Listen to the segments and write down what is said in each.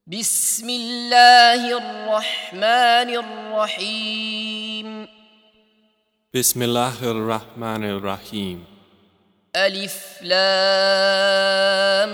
بسم الله الرحمن الرحيم بسم الله الرحمن الرحيم ألف لام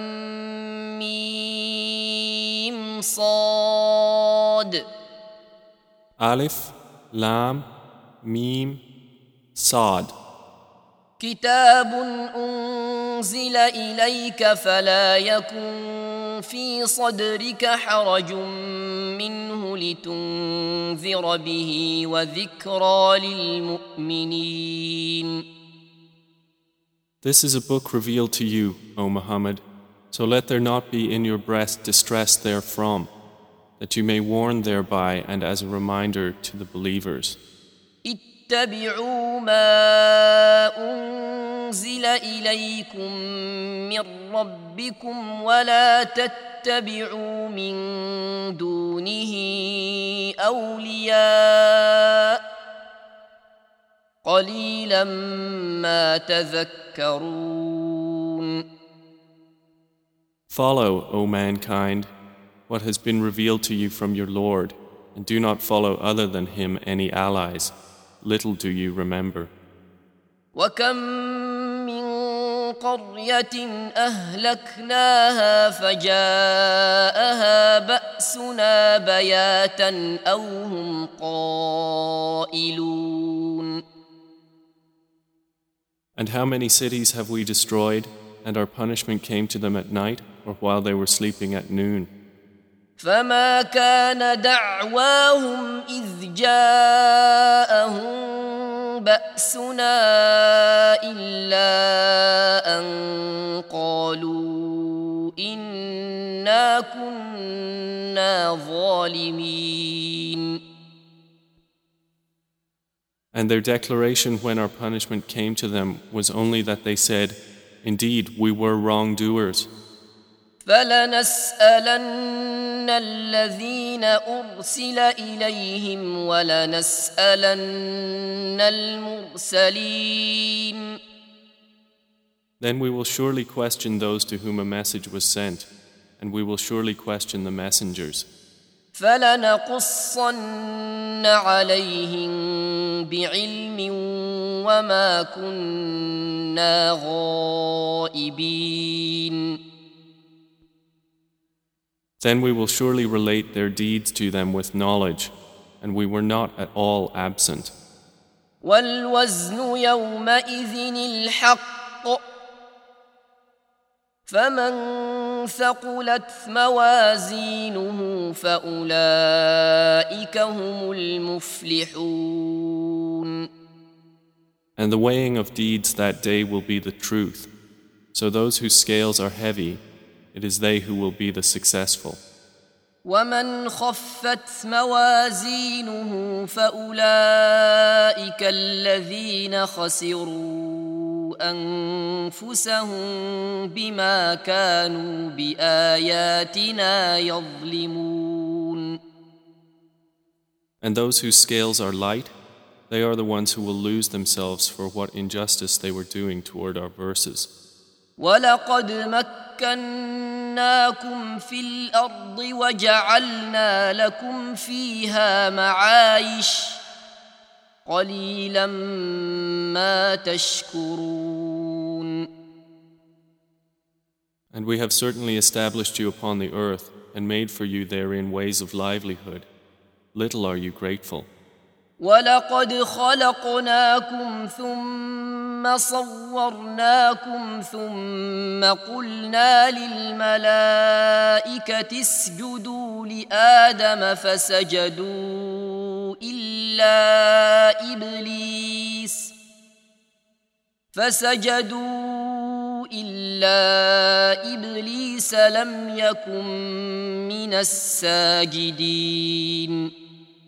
ميم صاد ألف لام ميم صاد كتاب أنزل إليك فلا يكن في صدرك حرج منه لتنذر به وذكرى للمؤمنين. This is a book revealed to you, O Muhammad, so let there not be in your breast distress therefrom, that you may warn thereby and as a reminder to the believers. اتبعوا ما أنزل إليكم من ربكم ولا تتبعوا من دونه أولياء قليلا ما تذكرون. Follow, O mankind, what has been revealed to you from your Lord, and do not follow other than Him any allies. Little do you remember. وكم من قرية أهلكناها فجاءها بأسنا بياتا أو هم قائلون. And how many cities have we destroyed, and our punishment came to them at night, or while they were sleeping at noon? فما كان دعواهم إذ جاءهم بأسنا إلا أن قالوا إنا كنا ظالمين. And their declaration when our punishment came to them was only that they said, "Indeed, we were wrongdoers." فلنسألن الذين أرسل إليهم ولنسألن المرسلين. Then we will surely question those to whom a message was sent, and we will surely question the messengers. فلنقصن عليهم بعلم وما كنا غائبين. Then we will surely relate their deeds to them with knowledge, and we were not at all absent. والوزن يومئذ الحق فمن ثقلت موازينه فأولئك هم المفلحون. And the weighing of deeds that day will be the truth. So those whose scales are heavy, it is they who will be the successful. ومن خفت موازينه فأولئك الذين خسروا أنفسهم بما كانوا بآياتنا يظلمون. And those whose scales are light, they are the ones who will lose themselves for what injustice they were doing toward our verses. ولقد مكناكم في الأرض وجعلنا لكم فيها معايش قليلا ما تشكرون. And we have certainly established you upon the earth and made for you therein ways of livelihood. Little are you grateful. ولقد خلقناكم ثم صورناكم ثم قلنا للملائكة اسجدوا لآدم فسجدوا إلا إبليس لم يكن من الساجدين.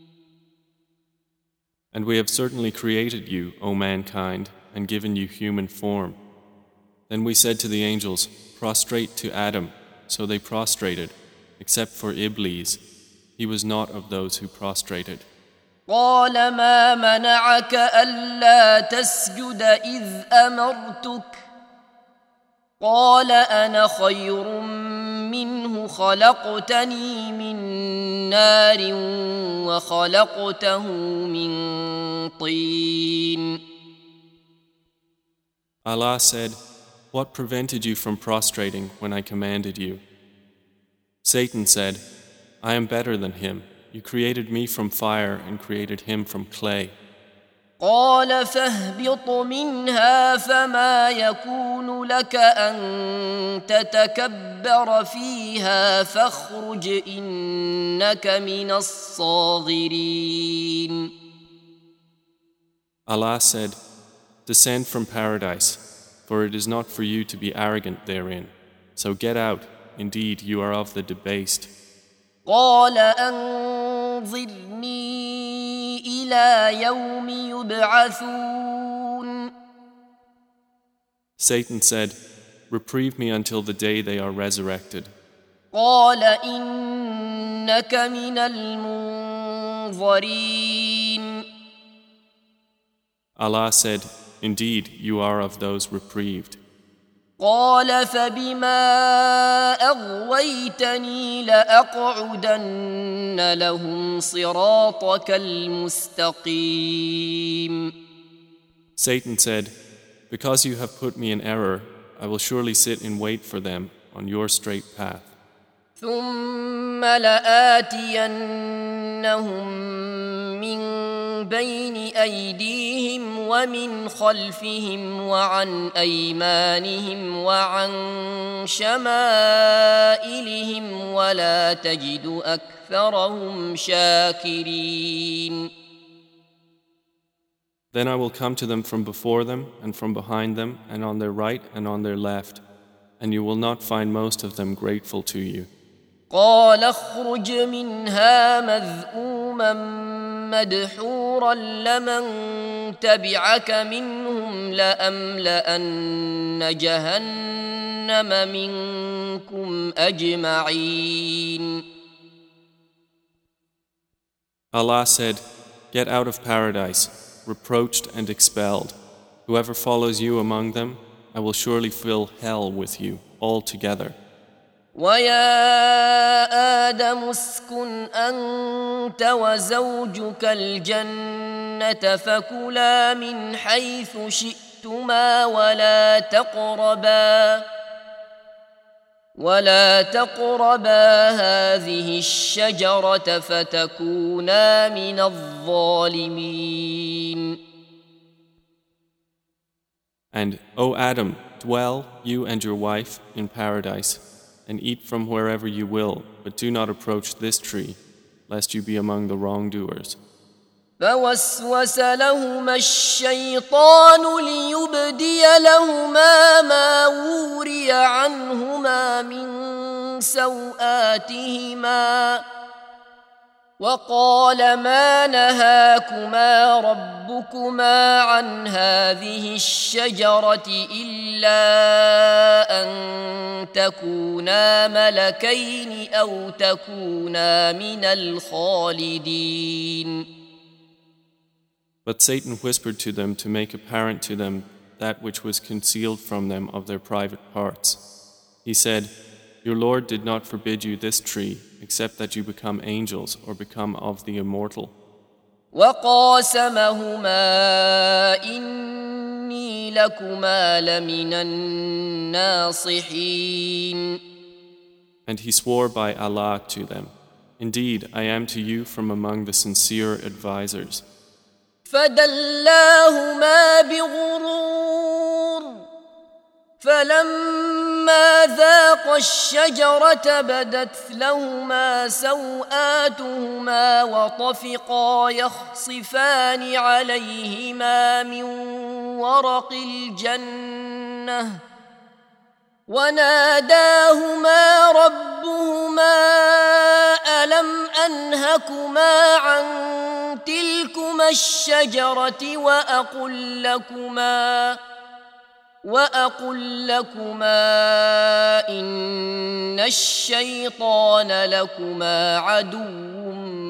And we have certainly created you, O mankind, and given you human form. Then we said to the angels, "Prostrate to Adam." So they prostrated, except for Iblis. He was not of those who prostrated. قال ما منعك ألا تسجد إذ أمرتك قال أنا خير منه خلقتني من نار وخلقته من طين. Allah said, "What prevented you from prostrating when I commanded you?" Satan said, "I am better than him. You created me from fire and created him from clay." قال فاهبط منها فما يكون لك أن تتكبر فيها فاخرج إنك من الصاغرين. Allah said, "Descend from paradise, for it is not for you to be arrogant therein. So get out, indeed you are of the debased." قال أنظرني إلى يوم يبعثون. Satan said, "Reprieve me until the day they are resurrected." قال إنك من المنظرين. Allah said, "Indeed you are of those reprieved." قال فبما أغويتني لأقعدن لهم صراطك المستقيم. Satan said, "Because you have put me in error, I will surely sit in wait for them on your straight path. ثم لآتينهم من بين أيديهم ومن خلفهم وعن أيمانهم وعن شمائلهم ولا تجد أكثرهم شاكرين. Then I will come to them from before them and from behind them and on their right and on their left, and you will not find most of them grateful to you. قال اخرج منها مذءوما مدحورا لمن تبعك منهم لأملأن جهنم منكم أجمعين. Allah said, "Get out of paradise, reproached and expelled. Whoever follows you among them, I will surely fill hell with you altogether." ويا آدم اسكن أنت وزوجك الجنة فكلا من حيث شئتما ولا تقربا هذه الشجرة فتكونا من الظالمين. And, O Adam, dwell, you and your wife, in paradise, and eat from wherever you will, but do not approach this tree, lest you be among the wrongdoers. فوسوس لهما الشيطان ليبدي لهما ما وري عنهما من سوآتهما وقال ما نهاكما ربكما عن هذه الشجرة إلا أن تكونا ملكين أو تكونا من الخالدين. But Satan whispered to them to make apparent to them that which was concealed from them of their private parts. He said, "Your Lord did not forbid you this tree, except that you become angels or become of the immortal." وقاسمهما إني لكما لمن الناصحين. And he swore by Allah to them, "Indeed, I am to you from among the sincere advisors." فدلاهما بغرور فلما ذاقا الشجرة بدت لهما سوآتهما وطفقا يخصفان عليهما من ورق الجنة وناداهما ربهما ألم أنهكما عن تلكما الشجرة وأقل لكما إن الشيطان لكما عدو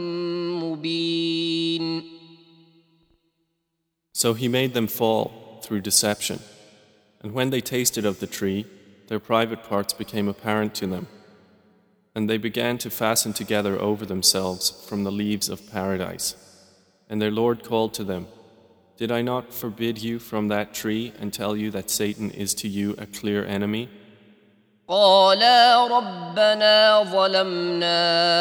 مبين. So he made them fall through deception, and when they tasted of the tree, their private parts became apparent to them, And they began to fasten together over themselves from the leaves of paradise. And their Lord called to them, "Did I not forbid you from that tree and tell you that Satan is to you a clear enemy?" قالا ربنا ظلمنا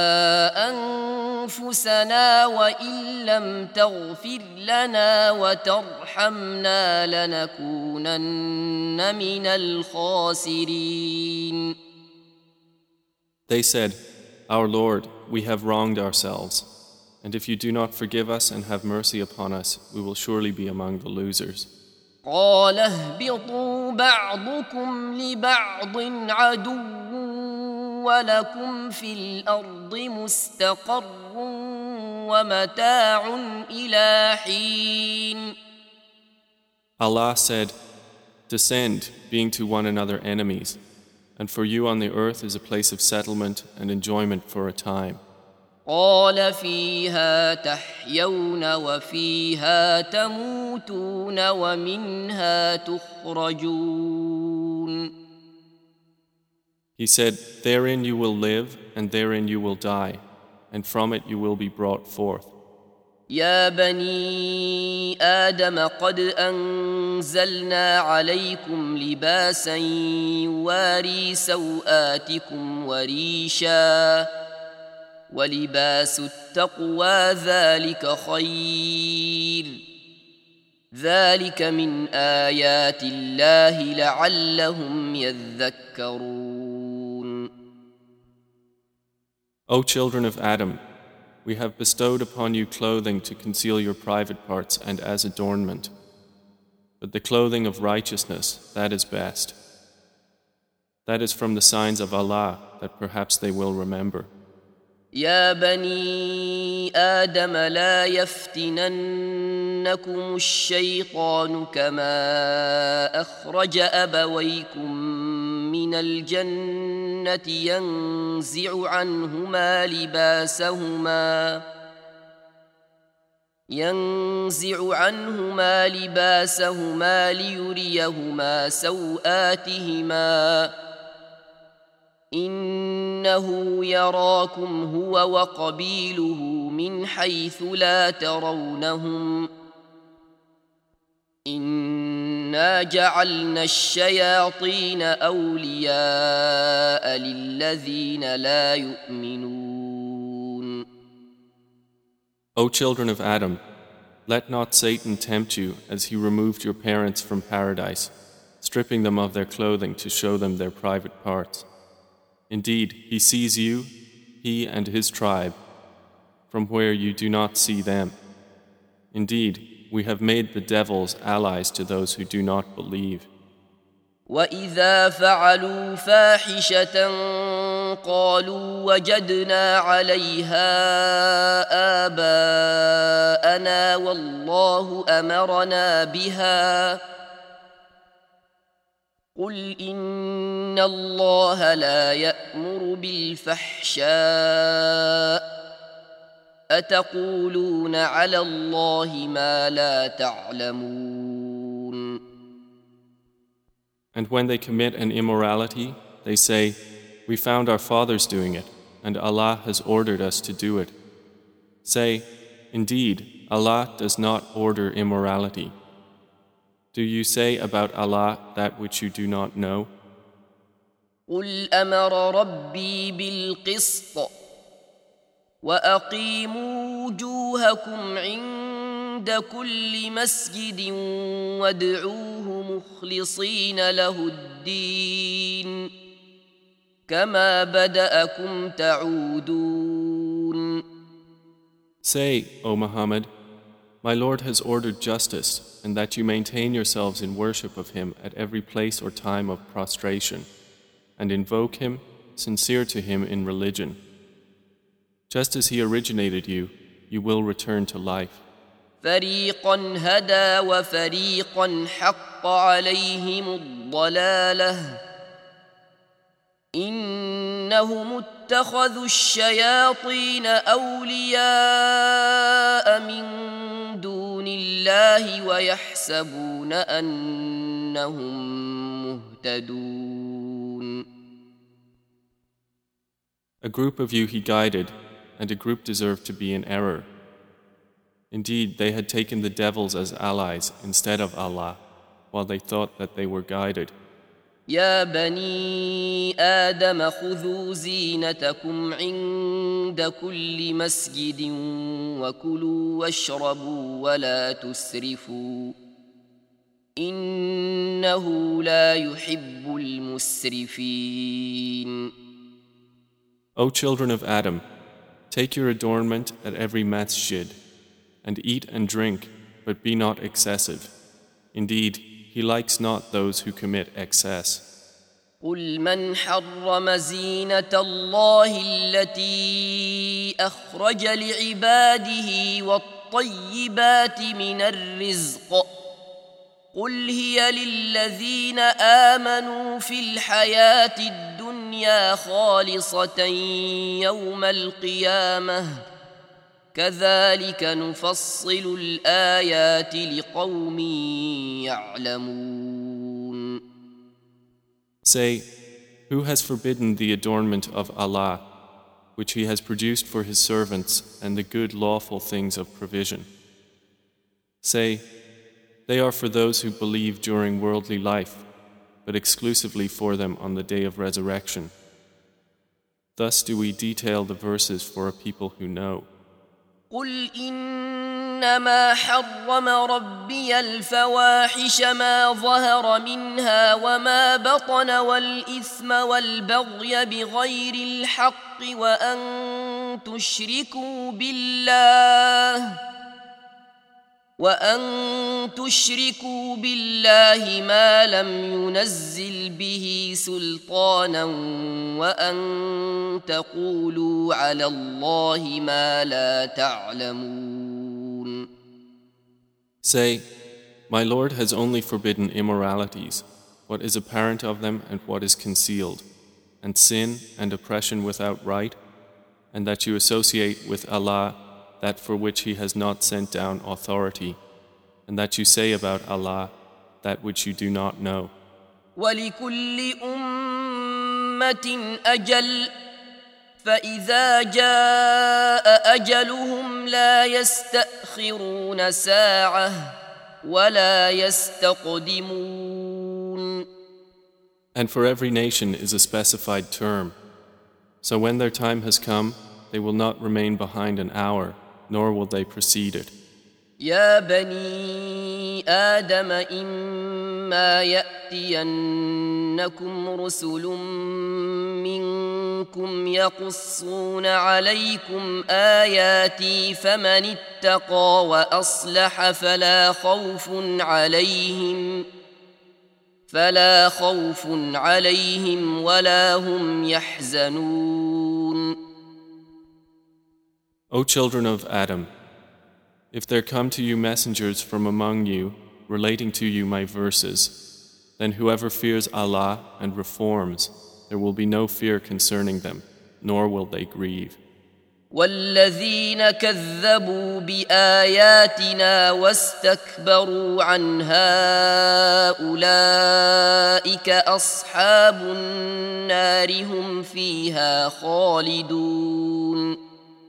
أنفسنا وإن لم تغفر لنا وترحمنا لنكونن من الخاسرين. They said, "Our Lord, we have wronged ourselves, and if you do not forgive us and have mercy upon us, we will surely be among the losers." قال اهبطوا بعضكم لبعض عدو ولكم في الأرض مستقر ومتاع إلى حين. Allah said, "Descend, being to one another enemies, and for you on the earth is a place of settlement and enjoyment for a time." قال فيها تحيون وفيها تموتون ومنها تخرجون. He said, "Therein you will live, and therein you will die, and from it you will be brought forth." يا بني آدم قد أنزلنا عليكم لباسا يواري سوآتكم وريشا ولباس التقوى ذلك خير ذلك من آيات الله لعلهم يذكرون. O children of Adam, we have bestowed upon you clothing to conceal your private parts and as adornment. But the clothing of righteousness, that is best. That is from the signs of Allah that perhaps they will remember. يا بني آدم لا يفتننكم الشيطان كما أخرج أبويكم من الجنة ينزع عنهما لباسهما ليريهما سوآتهما إنه يراكم هو وقبيله من حيث لا ترونهم إنا جعلنا الشياطين أولياء للذين لا يؤمنون. O children of Adam, let not Satan tempt you as he removed your parents from paradise, stripping them of their clothing to show them their private parts. Indeed, he sees you, he and his tribe, from where you do not see them. Indeed, we have made the devils allies to those who do not believe. وَإِذَا فَعَلُوا فَاحِشَةً قَالُوا وَجَدْنَا عَلَيْهَا آبَاءَنَا وَاللَّهُ أَمَرَنَا بِهَا قُلْ إِنَّ اللَّهَ لَا يَأْمُرُ بِالْفَحْشَاءِ أَتَقُولُونَ عَلَى اللَّهِ مَا لَا تَعْلَمُونَ. And when they commit an immorality, they say, "We found our fathers doing it, and Allah has ordered us to do it." Say, "Indeed, Allah does not order immorality." Do you say about Allah that which you do not know? قُلْ أَمَرَ رَبِّي بِالْقِسْطِ وَأَقِيمُوا وُجُوهَكُمْ عِندَ كُلِّ مَسْجِدٍ وَادْعُوهُ مُخْلِصِينَ لَهُ الدِّينَ كَمَا بَدَأَكُمْ تَعُودُونَ. Say, O Muhammad, my Lord has ordered justice, and that you maintain yourselves in worship of Him at every place or time of prostration, and invoke Him, sincere to Him in religion. Just as He originated you, you will return to life. فَرِيقًا هَدَى وَفَرِيقًا حَقَّ عَلَيْهِمُ الضَّلَالَةُ إِنَّهُمُ اتَّخَذُوا الشَّيَاطِينَ أَوْلِيَاءَ مِن دُونِ اللَّهِ وَيَحْسَبُونَ أَنَّهُم مُّهْتَدُونَ. A group of you he guided, and a group deserved to be in error. Indeed, they had taken the devils as allies instead of Allah, while they thought that they were guided. يا بني آدم خذوا زينتكم عند كل مسجد وكلوا واشربوا ولا تسرفوا إنه لا يحب المسرفين. O children of Adam, take your adornment at every masjid, and eat and drink, but be not excessive. Indeed, He likes not those who commit excess. قل من حرم زينة الله التي أخرج لعباده والطيبات من الرزق قل هي للذين آمنوا في الحياة الدنيا خالصة يوم القيامة كذلك نفصل الآيات لقوم يعلمون. Say, who has forbidden the adornment of Allah, which He has produced for His servants and the good lawful things of provision? Say, they are for those who believe during worldly life, but exclusively for them on the day of resurrection. Thus do we detail the verses for a people who know. قل إنما حرم ربي الفواحش ما ظهر منها وما بطن والإثم والبغي بغير الحق وأن تشركوا بالله ما لم ينزل به سلطانا وأن تقولوا على الله ما لا تعلمون. Say, my Lord has only forbidden immoralities, what is apparent of them and what is concealed, and sin and oppression without right, and that you associate with Allah that for which He has not sent down authority, and that you say about Allah that which you do not know. وَلِكُلِّ أُمَّةٍ أَجَلٌ فَإِذَا جَاءَ أَجَلُهُمْ لَا يَسْتَأْخِرُونَ سَاعَةً وَلَا يَسْتَقْدِمُونَ. And for every nation is a specified term. So when their time has come, they will not remain behind an hour, nor will they precede it. يا بني آدم إما يأتينكم رسل منكم يقصون عليكم آياتي فمن اتقى وأصلح فلا خوف عليهم ولا هم يحزنون. O children of Adam, if there come to you messengers from among you relating to you my verses, then whoever fears Allah and reforms, there will be no fear concerning them, nor will they grieve. والذين كذبوا بآياتنا واستكبروا عنها أولئك أصحاب النار هم فيها خالدون.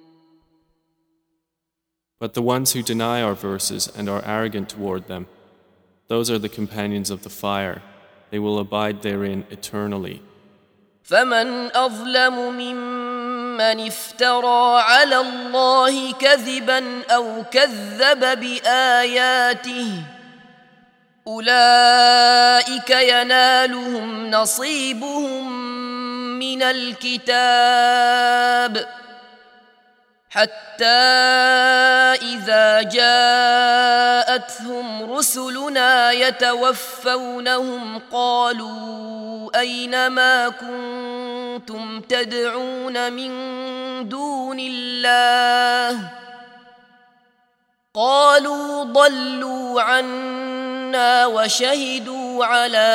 But the ones who deny our verses and are arrogant toward them, those are the companions of the fire. They will abide therein eternally. فمن أظلم ممن افترى على الله كذبا أو كذب بآياته أولئك ينالهم نصيبهم من الكتاب حتى إذا جاءتهم رسلنا يتوفونهم قالوا أين ما كنتم تدعون من دون الله قالوا ضلوا عنا وشهدوا على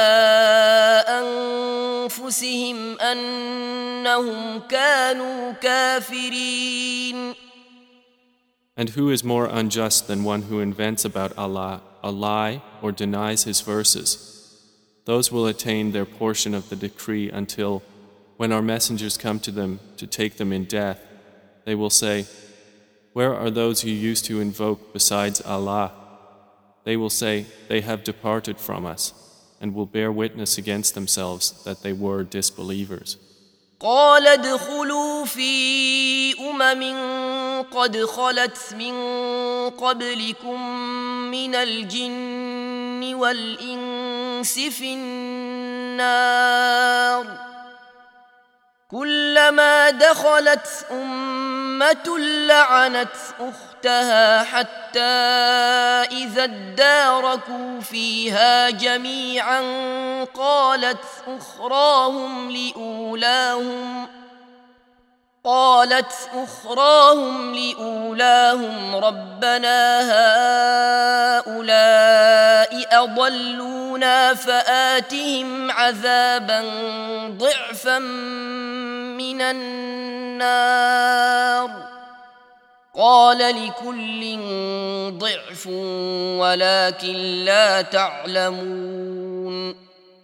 أنفسهم أنهم كانوا كافرين. And who is more unjust than one who invents about Allah a lie or denies His verses? Those will attain their portion of the decree until, When our messengers come to them to take them in death, they will say, "Where are those you used to invoke besides Allah?" They will say, "They have departed from us," and will bear witness against themselves that they were disbelievers. قال ادخلوا في قد خلت من قبلكم من الجن والإنس في النار كلما دخلت أمة لعنت أختها حتى إذا اداركوا فيها جميعا قالت أخراهم لأولاهم ربنا هؤلاء أضلونا فآتهم عذابا ضعفا من النار قال لكل ضعف ولكن لا تعلمون.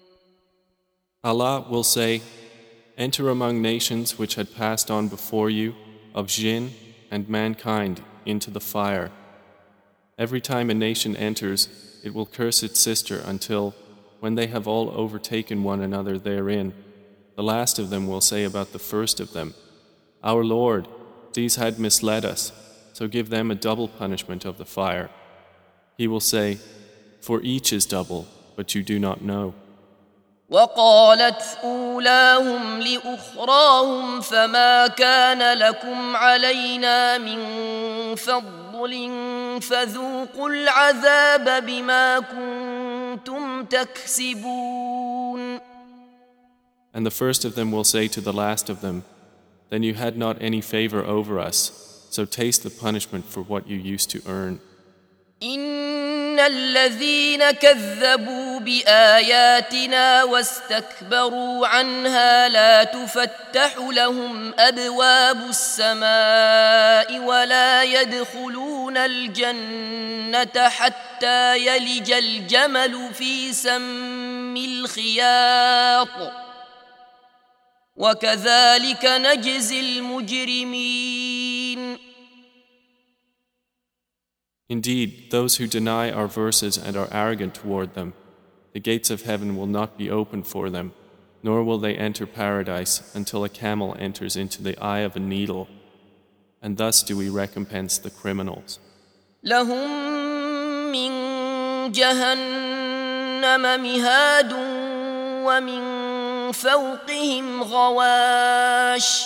Allah will say, "Enter among nations which had passed on before you, of jinn and mankind, into the fire. Every time a nation enters, it will curse its sister until, when they have all overtaken one another therein, the last of them will say about the first of them, 'Our Lord, these had misled us, so give them a double punishment of the fire.' He will say, 'For each is double, but you do not know.'" وقالت أولاهم لأخراهم فما كان لكم علينا من فضل فذوقوا العذاب بما كنتم تكسبون. And the first of them will say to the last of them, "Then you had not any favor over us, so taste the punishment for what you used to earn." إن الذين كذبوا بآياتنا واستكبروا عنها لا تفتح لهم أبواب السماء ولا يدخلون الجنة حتى يلج الجمل في سم الخياط وكذلك نجزي المجرمين. Indeed, those who deny our verses and are arrogant toward them, the gates of heaven will not be opened for them, nor will they enter paradise until a camel enters into the eye of a needle, and thus do we recompense the criminals. لهم من جهنم مهاد ومن فوقهم غواش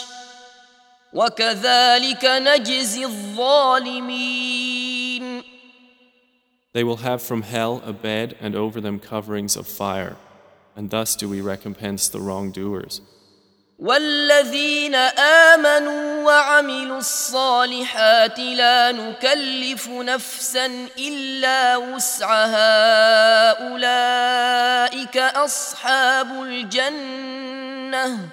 وكذلك نجزي الظالمين. They will have from hell a bed and over them coverings of fire, and thus do we recompense the wrongdoers. والذين آمنوا وعملوا الصالحات لا نكلف نفسا إلا وسعها أولئك أصحاب الجنة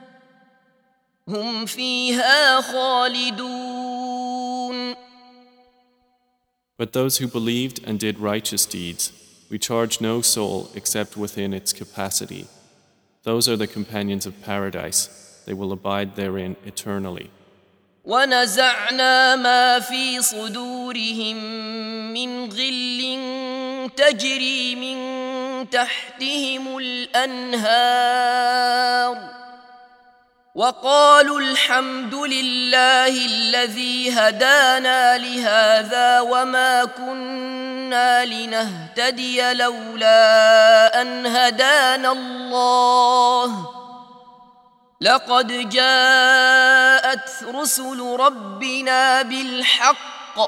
هم فيها خالدون. But those who believed and did righteous deeds, we charge no soul except within its capacity. Those are the companions of paradise. They will abide therein eternally. ونزعنا ما في صدورهم من غل تجري من تحتهم الأنهار وقالوا الحمد لله الذي هدانا لهذا وما كنا لنهتدي لولا أن هدانا الله لقد جاءت رسل ربنا بالحق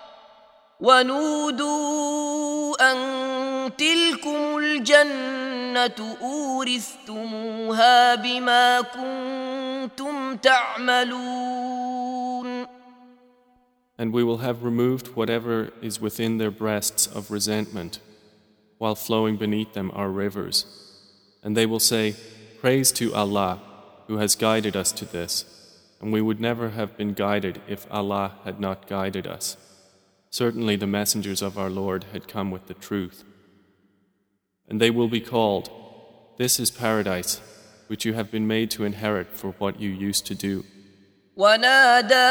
ونودوا أن تلكم الجنة أورثتموها بما كنتم تعملون. And we will have removed whatever is within their breasts of resentment, while flowing beneath them are rivers. And they will say, "Praise to Allah, who has guided us to this, and we would never have been guided if Allah had not guided us. Certainly the messengers of our Lord had come with the truth." And they will be called, "This is paradise. which you have been made to inherit for what you used to do. ونادى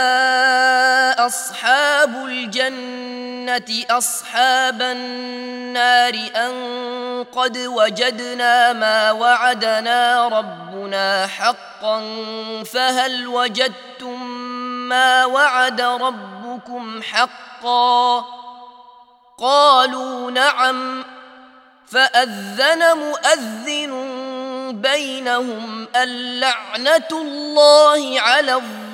أصحاب الجنة أصحاب النار أن قد وجدنا ما وعدنا ربنا حقا فهل وجدتم ما وعد ربكم حقا قالوا نعم فأذن مؤذن بينهم اللعنة الله على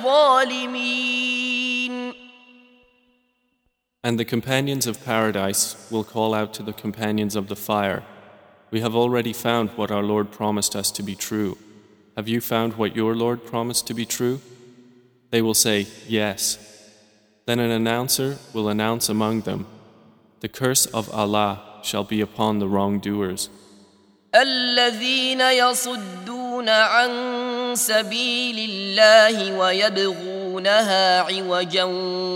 الظالمين. And the companions of paradise will call out to the companions of the fire, "We have already found what our Lord promised us to be true. Have you found what your Lord promised to be true?" They will say, "Yes." Then an announcer will announce among them, "The curse of Allah shall be upon the wrongdoers." الذين يصدون عن سبيل الله ويبغونها عوجا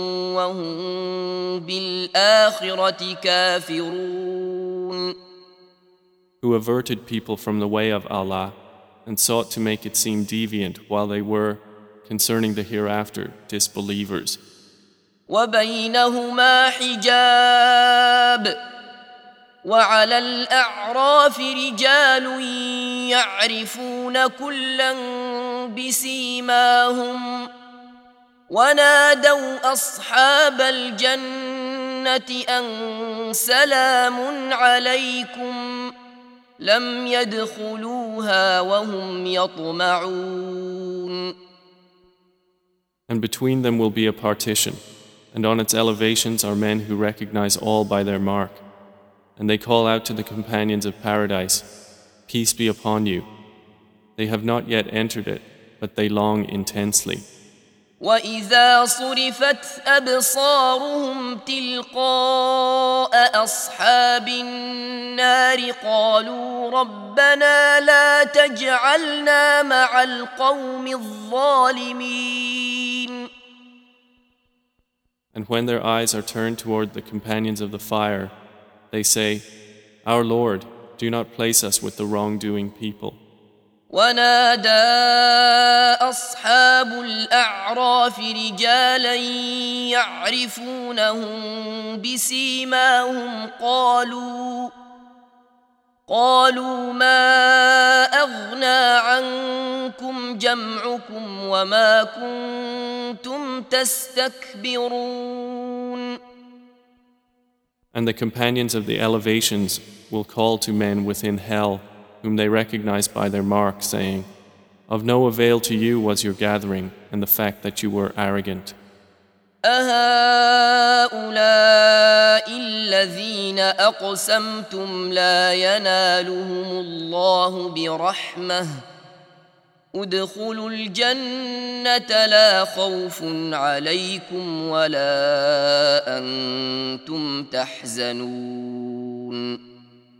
وهم بالآخرة كافرون. Who averted people from the way of Allah and sought to make it seem deviant while they were, concerning the hereafter, disbelievers. وبينهما حجاب وعلى الأعراف رجال يعرفون كلا بسيماهم ونادوا أصحاب الجنة أن سلام عليكم لم يدخلوها وهم يطمعون. And between them will be a partition, and on its elevations are men who recognize all by their mark. And they call out to the companions of paradise, "Peace be upon you." They have not yet entered it, but they long intensely. وَإِذَا صُرِفَتْ أَبْصَارُهُمْ تِلْقَاءَ أَصْحَابِ النَّارِ قَالُوا رَبَّنَا لَا تَجْعَلْنَا مَعَ الْقَوْمِ الظَّالِمِينَ. And when their eyes are turned toward the companions of the fire, they say, "Our Lord, do not place us with the wrongdoing people." ونادى أصحاب الأعراف رجالا يعرفونهم بسيماهم قالوا ما أغنى عنكم جمعكم وما كنتم تستكبرون. And the companions of the elevations will call to men within hell, whom they recognize by their mark, saying, "Of no avail to you was your gathering and the fact that you were arrogant." أهؤلاء الذين أقسمتم لا ينالهم الله برحمة ادخلوا الجنة لا خوف عليكم ولا أنتم تحزنون.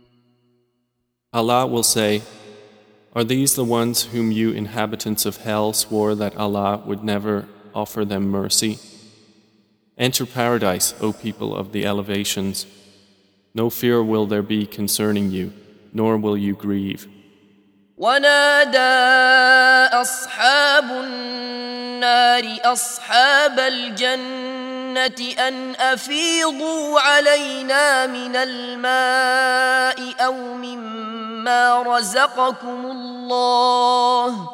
Allah will say, "Are these the ones whom you inhabitants of hell swore that Allah would never offer them mercy? Enter paradise, O people of the elevations. No fear will there be concerning you, nor will you grieve." ونادى أصحاب النار أصحاب الجنة أن أفيضوا علينا من الماء أو مما رزقكم الله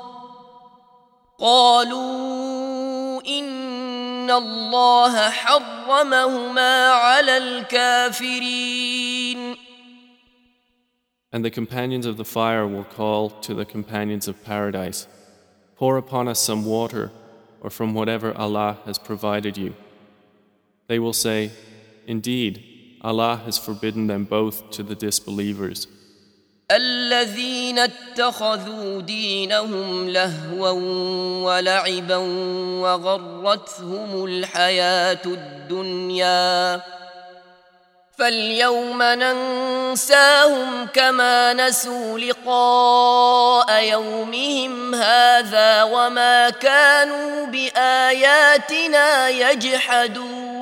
قالوا إن الله حرمهما على الكافرين. And the companions of the fire will call to the companions of paradise, "Pour upon us some water, or from whatever Allah has provided you." They will say, "Indeed, Allah has forbidden them both to the disbelievers." الذين اتخذوا دينهم لهوا ولعبا وغرتهم الحياة الدنيا فاليوم ننساهم كما نسوا لقاء يومهم هذا وما كانوا بآياتنا يجحدون.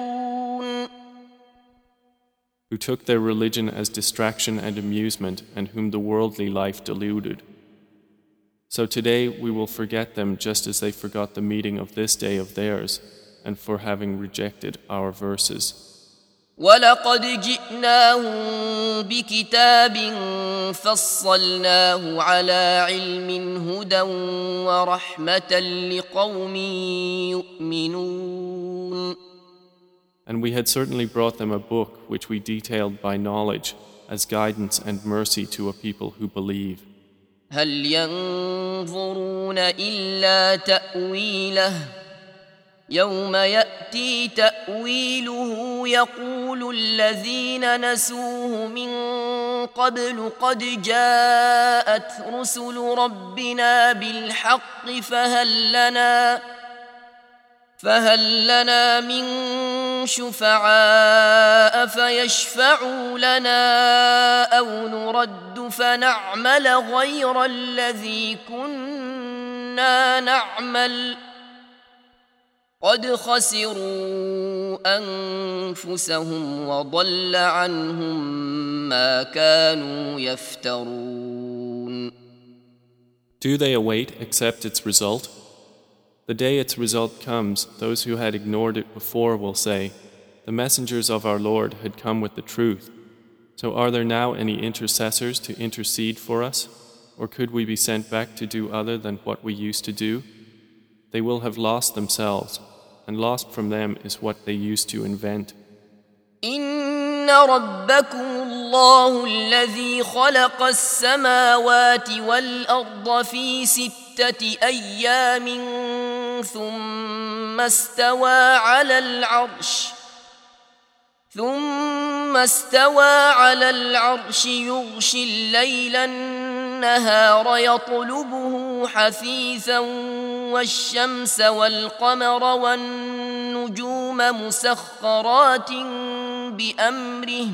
Who took their religion as distraction and amusement and whom the worldly life deluded. So today we will forget them just as they forgot the meeting of this day of theirs, and for having rejected our verses. وَلَقَدْ جِئْنَاهُمْ بِكِتَابٍ فَصَّلْنَاهُ عَلَى عِلْمٍ هُدًى وَرَحْمَةً لِقَوْمٍ يُؤْمِنُونَ. And we had certainly brought them a book which we detailed by knowledge as guidance and mercy to a people who believe. هل ينظرون إلا تأويله يوم يأتي تأويله يقول الذين نسوه من قبل قد جاءت رسل ربنا بالحق فهل لنا من شفعاء فيشفعوا لنا أو نرد فنعمل غير الذي كنا نعمل قد خسروا أنفسهم وضل عنهم ما كانوا يفترون. Do they await except its result? The day its result comes, those who had ignored it before will say, the messengers of our Lord had come with the truth. So are there now any intercessors to intercede for us? Or could we be sent back to do other than what we used to do? They will have lost themselves, and lost from them is what they used to invent. إن ربكم الله الذي خلق السماوات والأرض في 6 أيام ثم استوى على العرش يغشي الليل النهار يطلبه حثيثا والشمس والقمر والنجوم مسخرات بأمره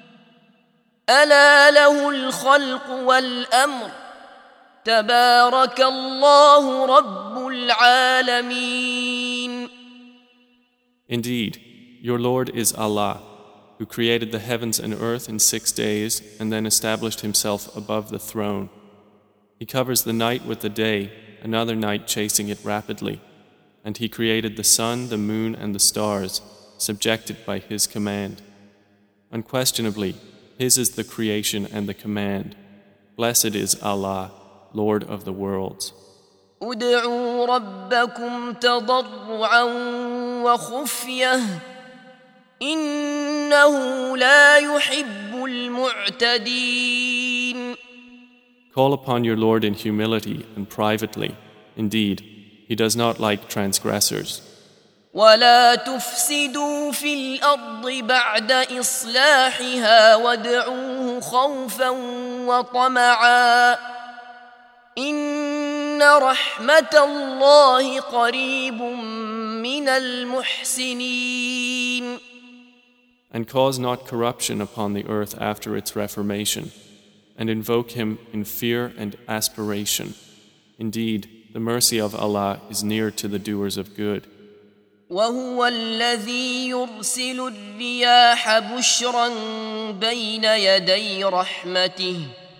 ألا له الخلق والأمر تبارك الله رب العالمين. Indeed, your Lord is Allah, who created the heavens and earth in 6 days and then established himself above the throne. He covers the night with the day, another night chasing it rapidly, and he created the sun, the moon, and the stars, subjected by his command. Unquestionably, his is the creation and the command. Blessed is Allah, Lord of the worlds. ادعوا ربكم تضرعا وخفية إنه لا يحب المعتدين. Call upon your Lord in humility and privately. Indeed, he does not like transgressors. ولا تفسدوا في الأرض بعد إصلاحها وادعوه خوفا وطمعا إن رحمة الله قريب من المحسنين. And cause not corruption upon the earth after its reformation, and invoke him in fear and aspiration. Indeed, the mercy of Allah is near to the doers of good. وهو الذي يرسل الرياح بشرا بين يدي رحمته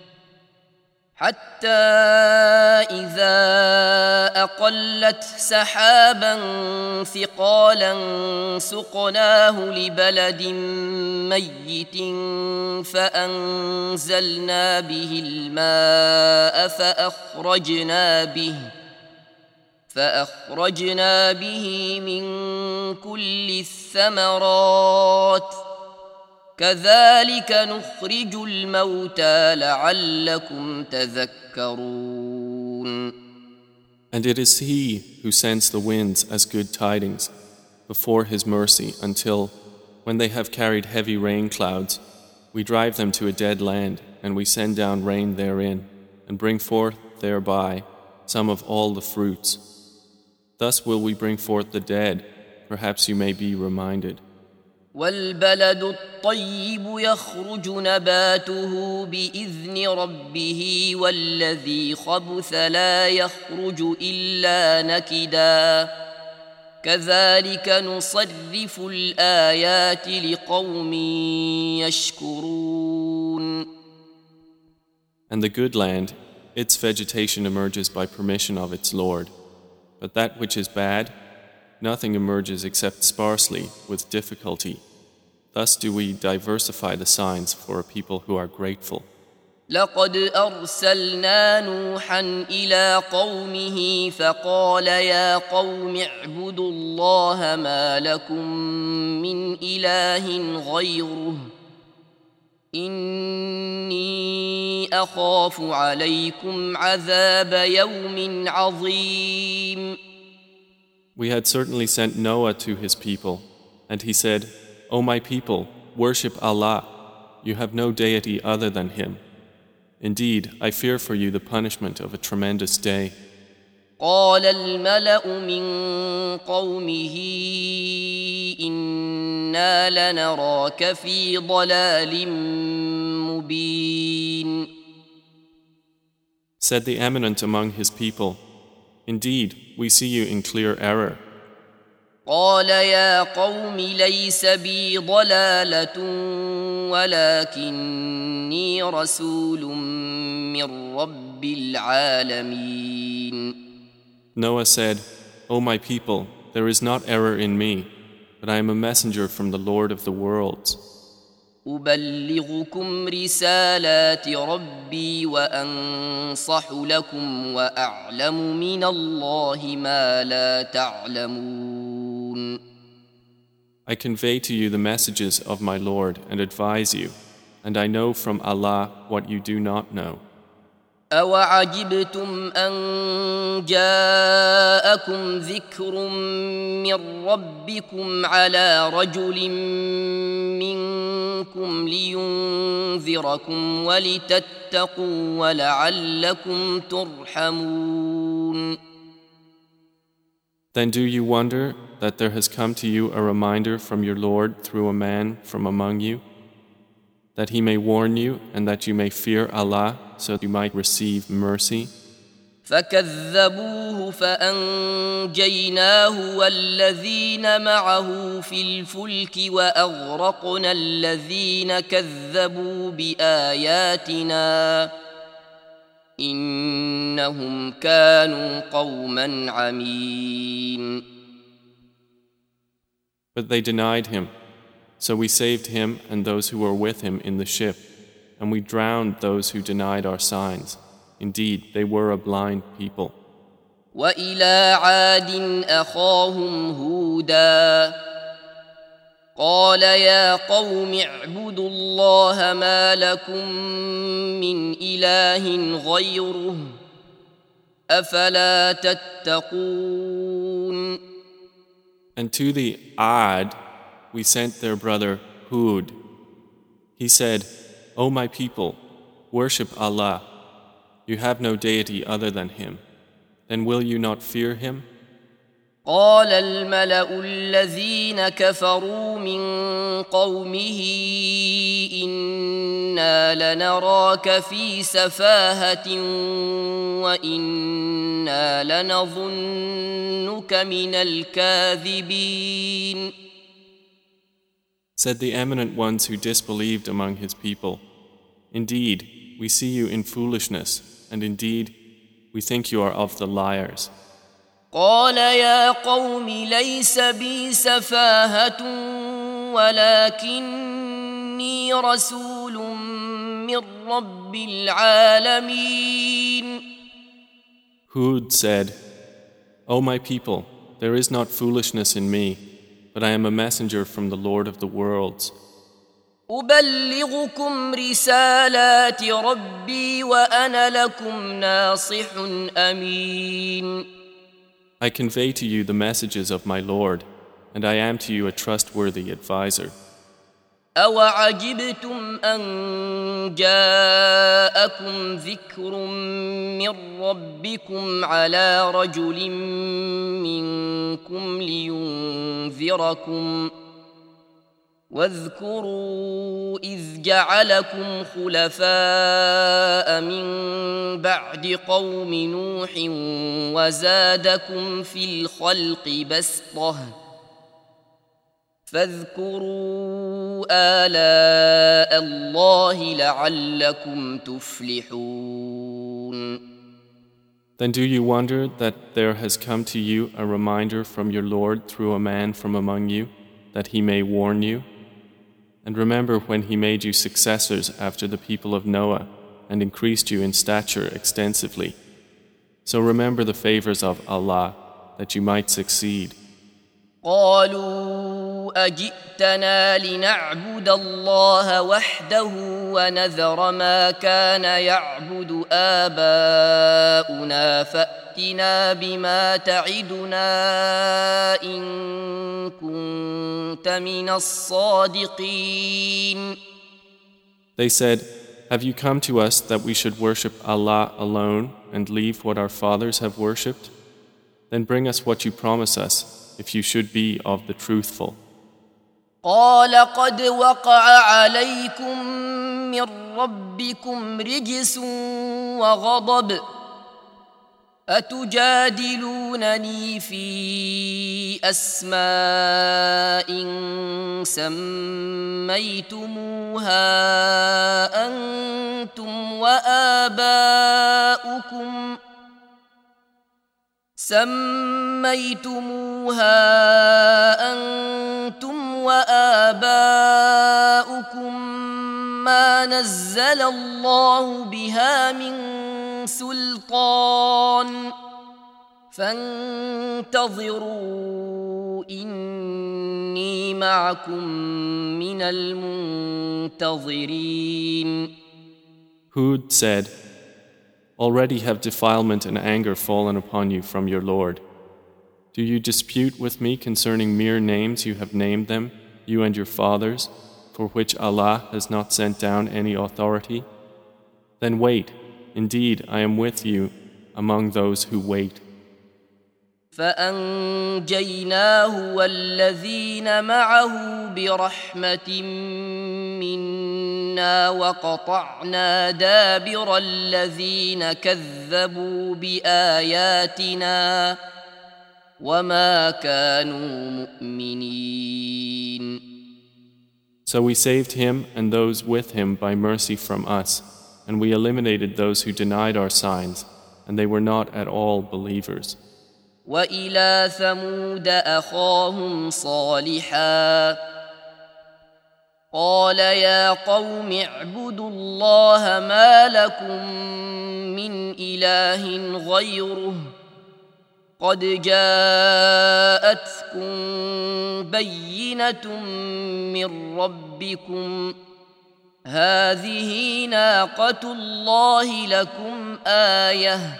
حتى إذا أقلت سحابا ثقالا سقناه لبلد ميت فأنزلنا به الماء فأخرجنا به من كل الثمرات كذلك نخرج الموتى لعلكم تذكرون. And it is He who sends the winds as good tidings before His mercy until, when they have carried heavy rain clouds, we drive them to a dead land and we send down rain therein and bring forth thereby some of all the fruits. Thus will we bring forth the dead, perhaps you may be reminded. والبلد الطيب يخرج نباته بإذن ربه والذي خبث لا يخرج إلا نكدا كذلك نصرف الآيات لقوم يشكرون. And the good land, its vegetation emerges by permission of its Lord. But that which is bad, nothing emerges except sparsely, with difficulty. Thus do we diversify the signs for a people who are grateful. لقد أرسلنا نوحا إلى قومه فقال يا قوم اعبدوا الله ما لكم من إله غيره إني أخاف عليكم عذاب يوم عظيم. We had certainly sent Noah to his people, and he said, O my people, worship Allah. You have no deity other than Him. Indeed, I fear for you the punishment of a tremendous day. قال الملأ من قومه إنا لنراك في ضلال مبين. Said the eminent among his people, Indeed, we see you in clear error. قال يا قوم ليس بي ضلالة ولكني رسول من رب العالمين. Noah said, O my people, there is not error in me, but I am a messenger from the Lord of the worlds. أبلغكم رسالات ربي وأنصح لكم وأعلم من الله ما لا تعلمون. I convey to you the messages of my Lord and advise you, and I know from Allah what you do not know. أوعجبتم أن جاءكم ذكر من ربكم على رجل منكم لينذركم ولتتقوا ولعلكم ترحمون. Then do you wonder that there has come to you a reminder from your Lord through a man from among you, that he may warn you and that you may fear Allah so that you might receive mercy? فكذبوه فأنجيناه والذين معه في الفلك وأغرقنا الذين كذبوا بآياتنا إنهم كانوا قوما عمين. But they denied him, so we saved him and those who were with him in the ship, and we drowned those who denied our signs. Indeed, they were a blind people. وإلى عاد أخاهم هودا قال يا قوم اعبدوا الله ما لكم من إله غيره أفلا تتقون. And to the Ad we sent their brother Hud. He said, O my people, worship Allah. You have no deity other than Him. Then will you not fear Him? قال الملأ الذين كفروا من قومه إنا لنراك في سفاهة وإنا لنظنك من الكاذبين. Said the eminent ones who disbelieved among his people, Indeed, we see you in foolishness, and indeed, we think you are of the liars. قال يا قوم ليس بي سفاهة ولكني رسول من رب العالمين. Hud said, O my people, there is not foolishness in me, but I am a messenger from the Lord of the worlds. أبلغكم رسالات ربي وأنا لكم ناصح أمين. I convey to you the messages of my Lord, and I am to you a trustworthy advisor. أوعجبتم أن جاءكم ذكر من ربكم على رجل منكم لينذركم واذكروا إذ جعلكم خلفاء من بعد قوم نوح وزادكم في الخلق بسطة فاذكروا آلاء الله لعلكم تفلحون. Then do you wonder that there has come to you a reminder from your Lord through a man from among you, that he may warn you? And remember when he made you successors after the people of Noah and increased you in stature extensively. So remember the favors of Allah, that you might succeed. قالوا أجئتنا لنعبد الله وحده ونذر ما كان يعبد آباؤنا فأتنا بما تعدنا إن كنت من الصادقين. They said, have you come to us that we should worship Allah alone and leave what our fathers have worshipped? Then bring us what you promise us, if you should be of the truthful. قال قد وقع عليكم من ربكم رجس وغضب أتجادلونني في أسماء سميتموها أنتم وآباؤكم ما نزل الله بها من سلطان فانتظروا إني معكم من المنتظرين. Hud said, already have defilement and anger fallen upon you from your Lord. Do you dispute with me concerning mere names you have named them, you and your fathers, for which Allah has not sent down any authority? Then wait, indeed I am with you among those who wait. فأنجيناه والذين معه برحمة منا وقطعنا دابر الذين كذبوا بآياتنا وما كانوا مؤمنين. So we saved him and those with him by mercy from us, and we eliminated those who denied our signs, and they were not at all believers. وإلى ثمود أخاهم صالحا قال يا قوم اعبدوا الله ما لكم من إله غيره قد جاءتكم بينة من ربكم هذه ناقة الله لكم آية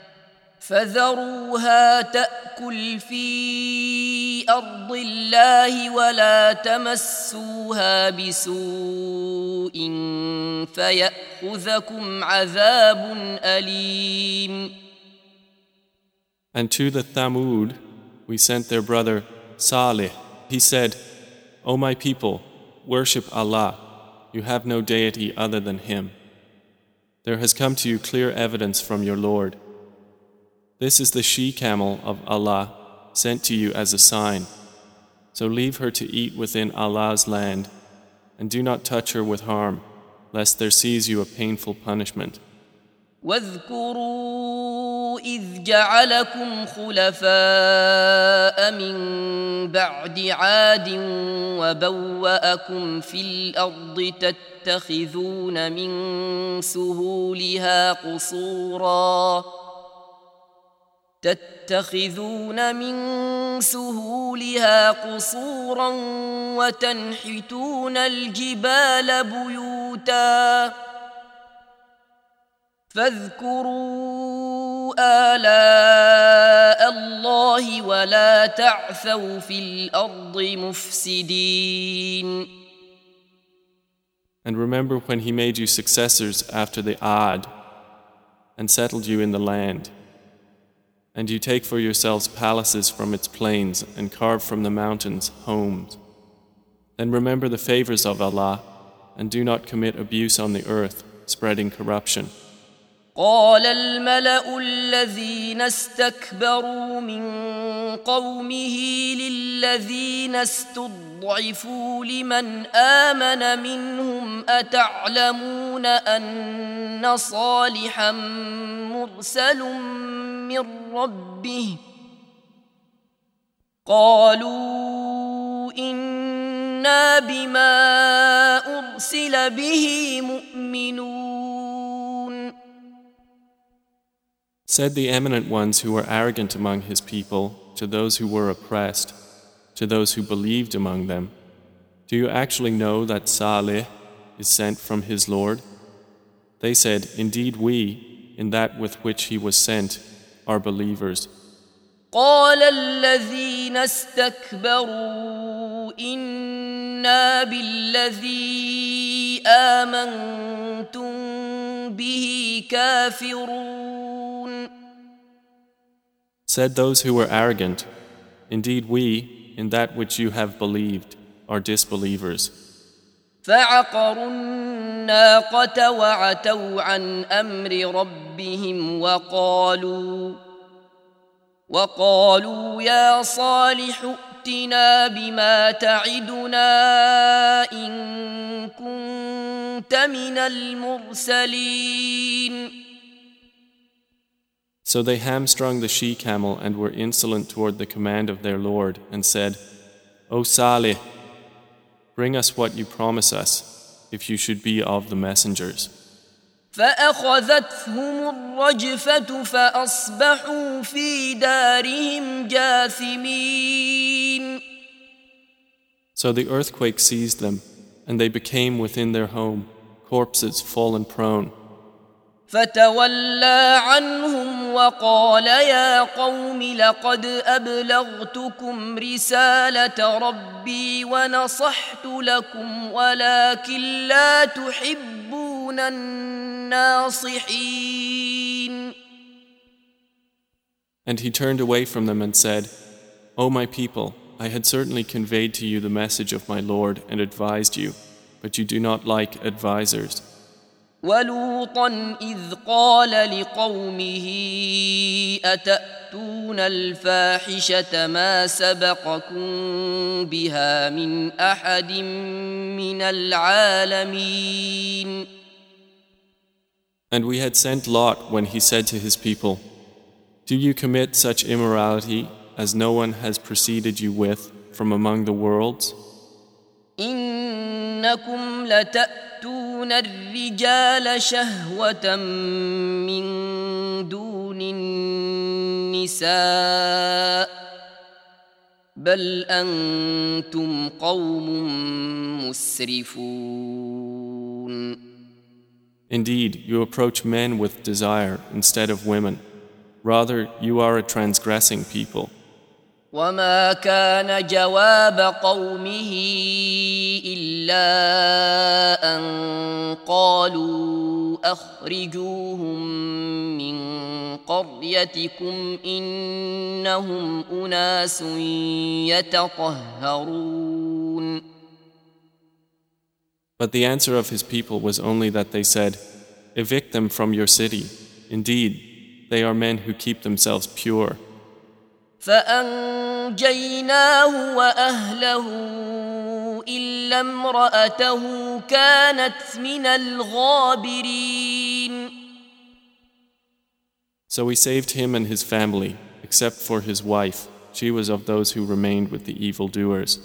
فذروها تأكل في أرض الله ولا تمسوها بسوء فيأخذكم عذاب أليم. And to the Thamud we sent their brother Salih. He said, O my people, worship Allah. You have no deity other than Him. There has come to you clear evidence from your Lord. This is the she-camel of Allah, sent to you as a sign. So leave her to eat within Allah's land, and do not touch her with harm, lest there seize you a painful punishment. واذكروا إذ جعلكم خلفاء من بعد عاد وبوأكم في الأرض تتخذون من سهولها قصورا وتنحتون الجبال بيوتا فاذكروا آلاء الله ولا تعثوا في الأرض مفسدين. And remember when He made you successors after the Ad and settled you in the land. And you take for yourselves palaces from its plains and carve from the mountains homes. Then remember the favors of Allah and do not commit abuse on the earth, spreading corruption. قال الملأ الذين استكبروا من قومه للذين استضعفوا لمن آمن منهم أتعلمون أن صالحا مرسل من ربه قالوا إنا بما أرسل به مؤمنون. Said the eminent ones who were arrogant among his people to those who were oppressed, to those who believed among them, do you actually know that Salih is sent from his Lord? They said, indeed we, in that with which he was sent, are believers. قال الذين استكبروا إنا بالذي آمنتم به كافرون. Said those who were arrogant, indeed we, in that which you have believed, are disbelievers. فعقروا الناقة وعتوا عن أمر ربهم وقالوا يا صالح ائتنا بما تعدنا إن كنت من المرسلين. So they hamstrung the she-camel and were insolent toward the command of their Lord and said, O Salih, bring us what you promise us, if you should be of the messengers. فأخذتهم الرجفة فأصبحوا في دارهم جاثمين. So the earthquake seized them, and they became within their home, corpses fallen prone. فتولى عنهم وقال يا قوم لقد أبلغتكم رسالة ربي ونصحت لكم ولكن لا تحبون الناصحين. And he turned away from them and said, O my people, I had certainly conveyed to you the message of my Lord and advised you, but you do not like advisers. ولوطا إذ قال لقومه أتأتون الفاحشة ما سبقكم بها من أحد من العالمين. And we had sent Lot when he said to his people, Do you commit such immorality as no one has preceded you with from among the worlds? إنكم لتأتون الرجال شهوة من دون النساء بل أنتم قوم مسرفون. Indeed, you approach men with desire instead of women. Rather, you are a transgressing people. وما كان جواب قومه إلا أن قالوا أخرجوهم من قريتكم إنهم أناس يتطهرون. But the answer of his people was only that they said, Evict them from your city. Indeed, they are men who keep themselves pure. فأنجيناه وأهله إلا امرأته كانت من الغابرين. So we saved him and his family, except for his wife. She was of those who remained with the evildoers.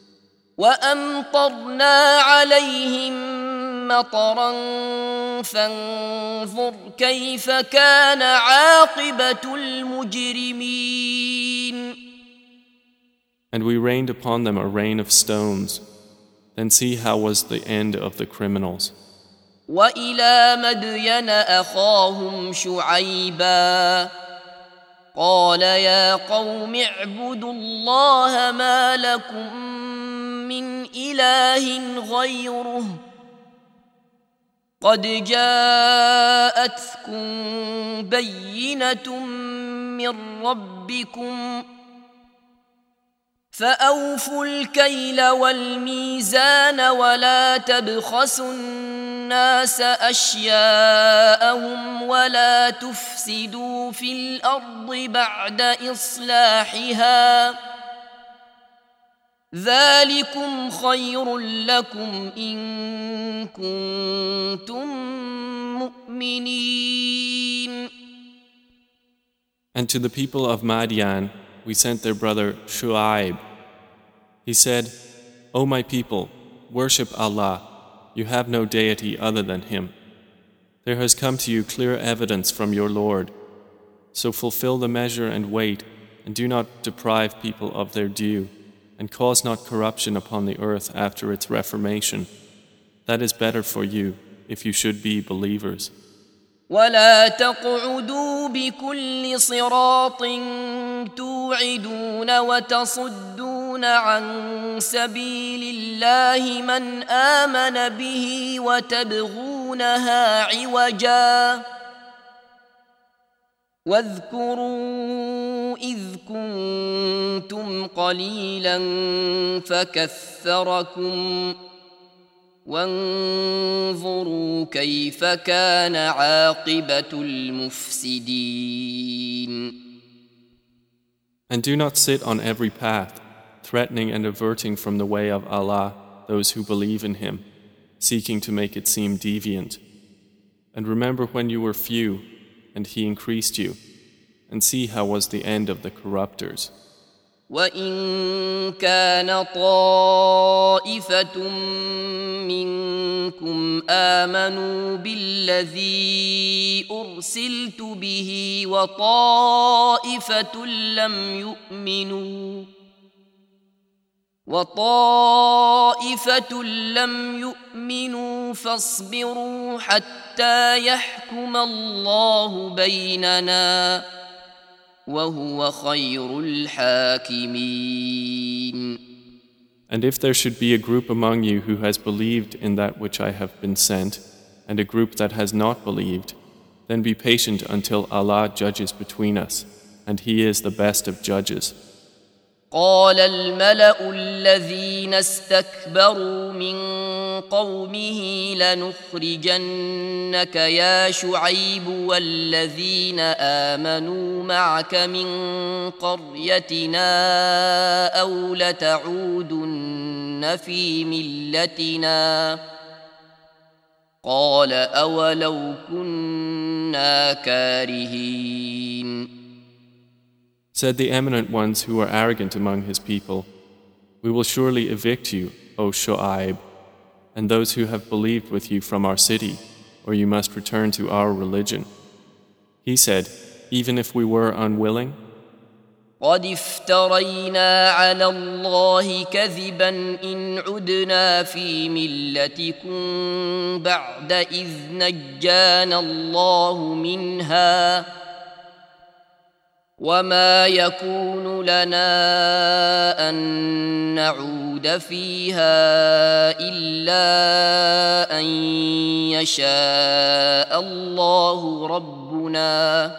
وأمطرنا عليهم مطرا فانظر كيف كان عاقبة المجرمين. And we rained upon them a rain of stones. Then see how was the end of the criminals. وإلى مدين أخاهم شعيبا قال يا قوم اعبدوا الله ما لكم من إله غيره قد جاءتكم بينة من ربكم فأوفوا الكيل والميزان ولا تبخسوا الناس أشياءهم ولا تفسدوا في الأرض بعد إصلاحها ذلكم خير لكم إن كنتم مؤمنين. And to the people of Madian, we sent their brother Shu'aib. He said, O my people, worship Allah. You have no deity other than Him. There has come to you clear evidence from your Lord. So fulfill the measure and weight, and do not deprive people of their due, and cause not corruption upon the earth after its reformation. That is better for you, if you should be believers. ولا تقعدوا بكل صراط توعدون وتصدون عن سبيل الله من آمن به وتبغونها عوجا واذكروا إذ كنتم قليلا فكثركم وانظروا كيف كان عاقبة المفسدين. And do not sit on every path, threatening and averting from the way of Allah those who believe in Him, seeking to make it seem deviant. And remember when you were few, and He increased you, and see how was the end of the corruptors. وَإِن كَانَ طَائِفَةٌ مِّنكُمْ آمَنُوا بِالَّذِي أُرْسِلْتُ بِهِ وطائفة لم يؤمنوا فاصبروا حتى يحكم الله بيننا وهو خير الحاكمين. And if there should be a group among you who has believed in that which I have been sent, and a group that has not believed, then be patient until Allah judges between us, and He is the best of judges. قال الملأ الذين استكبروا من قومه لنخرجنك يا شعيب والذين آمنوا معك من قريتنا أو لتعودن في ملتنا قال أولو كنا كارهين. Said the eminent ones who were arrogant among his people, we will surely evict you, O Shu'aib, and those who have believed with you from our city, or you must return to our religion. He said, even if we were unwilling, قد افترينا على الله كذبا إن عدنا في ملتكم بعد إذ نجانا الله منها وما يكون لنا أن نعود فيها إلا أن يشاء الله ربنا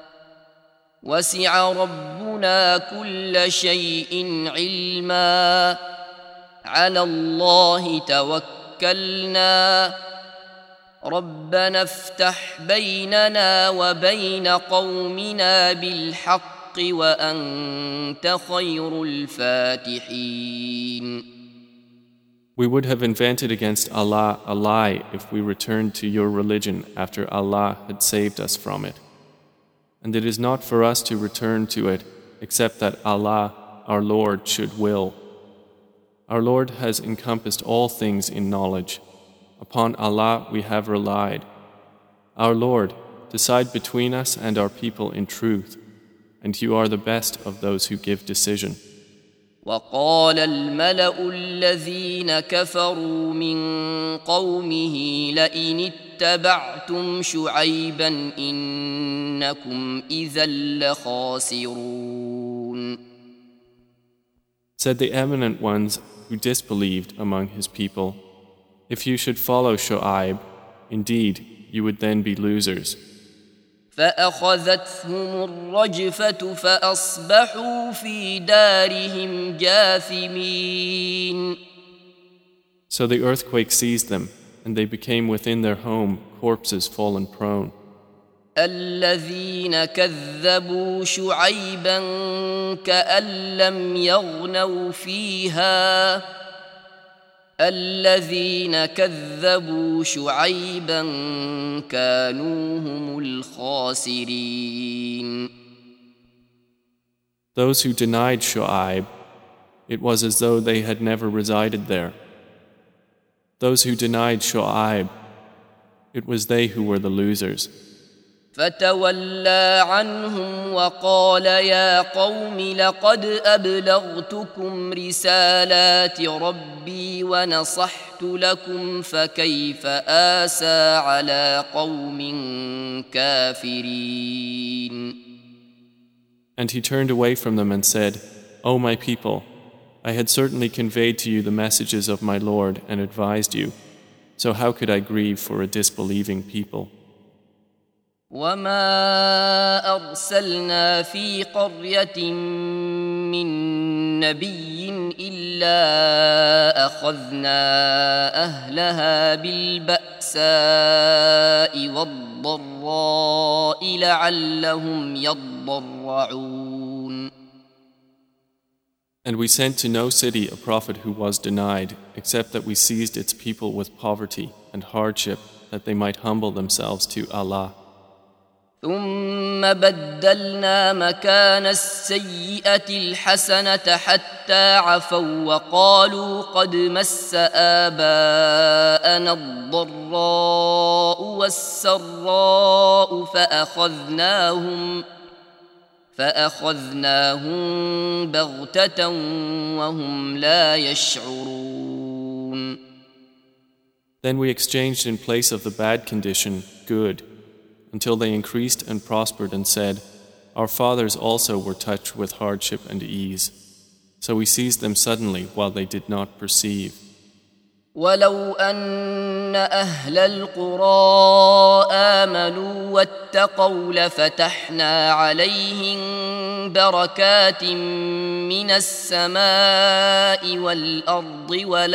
وسع ربنا كل شيء علما على الله توكلنا ربنا افتح بيننا وبين قومنا بالحق وأنت خير الفاتحين. We would have invented against Allah a lie if we returned to your religion after Allah had saved us from it. And it is not for us to return to it except that Allah, our Lord, should will. Our Lord has encompassed all things in knowledge. Upon Allah we have relied. Our Lord, decide between us and our people in truth, and you are the best of those who give decision. وقال الملأ الذين كفروا من قومه لئن اتبعتم شعيبا إنكم إذا لخاسرون. Said the eminent ones who disbelieved among his people, if you should follow Shu'aib, indeed you would then be losers. فأخذتهم الرجفة فأصبحوا في دارهم جاثمين. So the earthquake seized them, and they became within their home corpses fallen prone. الذين كذبوا شعيبا كأن لم يغنوا فيها الذين كذبوا شعيبا كانوا هم الخاسرين. Those who denied Shu'aib, it was as though they had never resided there. Those who denied Shu'aib, it was they who were the losers. فتولى عنهم وقال يا قوم لقد أبلغتكم رسالات ربي ونصحت لكم فكيف آسى على قوم كافرين. And he turned away from them and said, O my people, I had certainly conveyed to you the messages of my Lord and advised you, so how could I grieve for a disbelieving people? وما أرسلنا في قرية من نبي إلا أخذنا أهلها بالبأساء والضراء لعلهم يضرعون. And we sent to no city a prophet who was denied, except that we seized its people with poverty and hardship, that they might humble themselves to Allah. ثم بدلنا مكان السيئة الحسنة حتى عفوا وقالوا قد مس آباءنا الضراء والسراء فأخذناهم بغتة وهم لا يشعرون. Then we exchanged in place of the bad condition good, until they increased and prospered and said, Our fathers also were touched with hardship and ease. So we seized them suddenly while they did not perceive. ولو أن أهل القرى آمنوا واتقوا لفتحنا عليهم بركات من السماء والأرض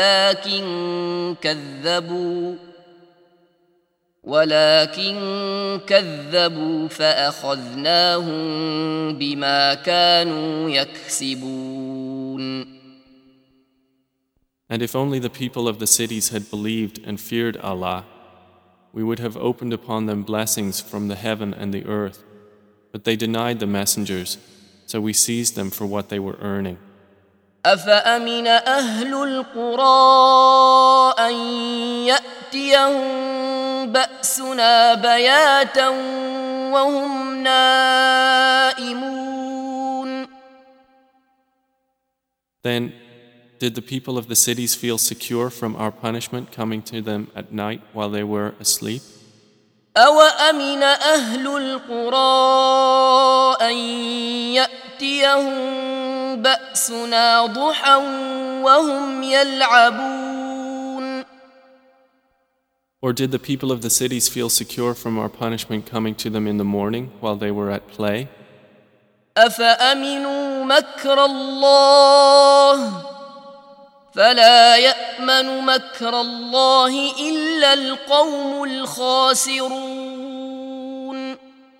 ولكن كذبوا فأخذناهم بما كانوا يكسبون. And if only the people of the cities had believed and feared Allah, we would have opened upon them blessings from the heaven and the earth. But they denied the messengers, so we seized them for what they were earning. أفأمن أهل القرى أن يأتيهم بأسنا بياتا وهم نائمون. Then, did the people of the cities feel secure from our punishment coming to them at night while they were asleep? أوأمن أهل القرى أن يأتيهم بأسنا ضحى وهم يلعبون. Or did the people of the cities feel secure from our punishment coming to them in the morning while they were at play? أفأمنوا مكر الله فلا يأمن مكر الله إلا القوم الخاسرون.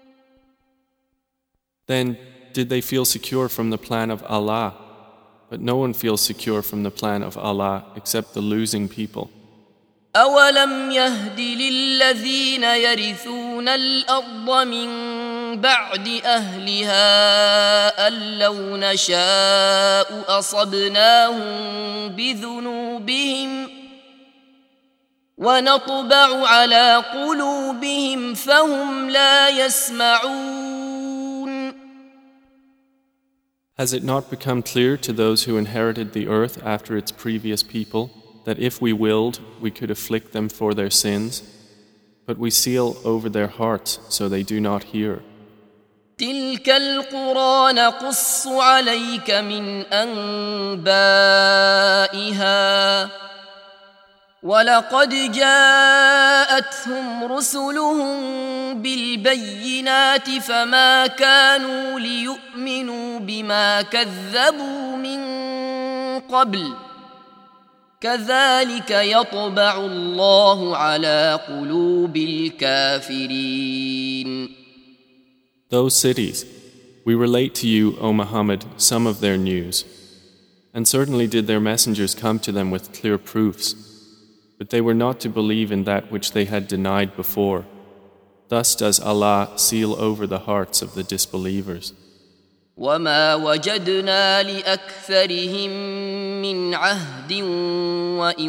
Then did they feel secure from the plan of Allah? But no one feels secure from the plan of Allah except the losing people. أولم يهد للذين يرثون الأرض من بعد أهلها أن لو نشاء أصبناهم بذنوبهم ونطبع على قلوبهم فهم لا يسمعون. Has it not become clear to those who inherited the earth after its previous people that if we willed, we could afflict them for their sins? But we seal over their hearts so they do not hear. تلك القرى نقص عليك من أنبائها ولقد جاءتهم رسلهم بالبينات فما كانوا ليؤمنوا بما كذبوا من قبل كذلك يطبع الله على قلوب الكافرين. Those cities, we relate to you, O Muhammad, some of their news. And certainly did their messengers come to them with clear proofs, but they were not to believe in that which they had denied before. Thus does Allah seal over the hearts of the disbelievers. وما وجدنا لأكثرهم من عهد وإن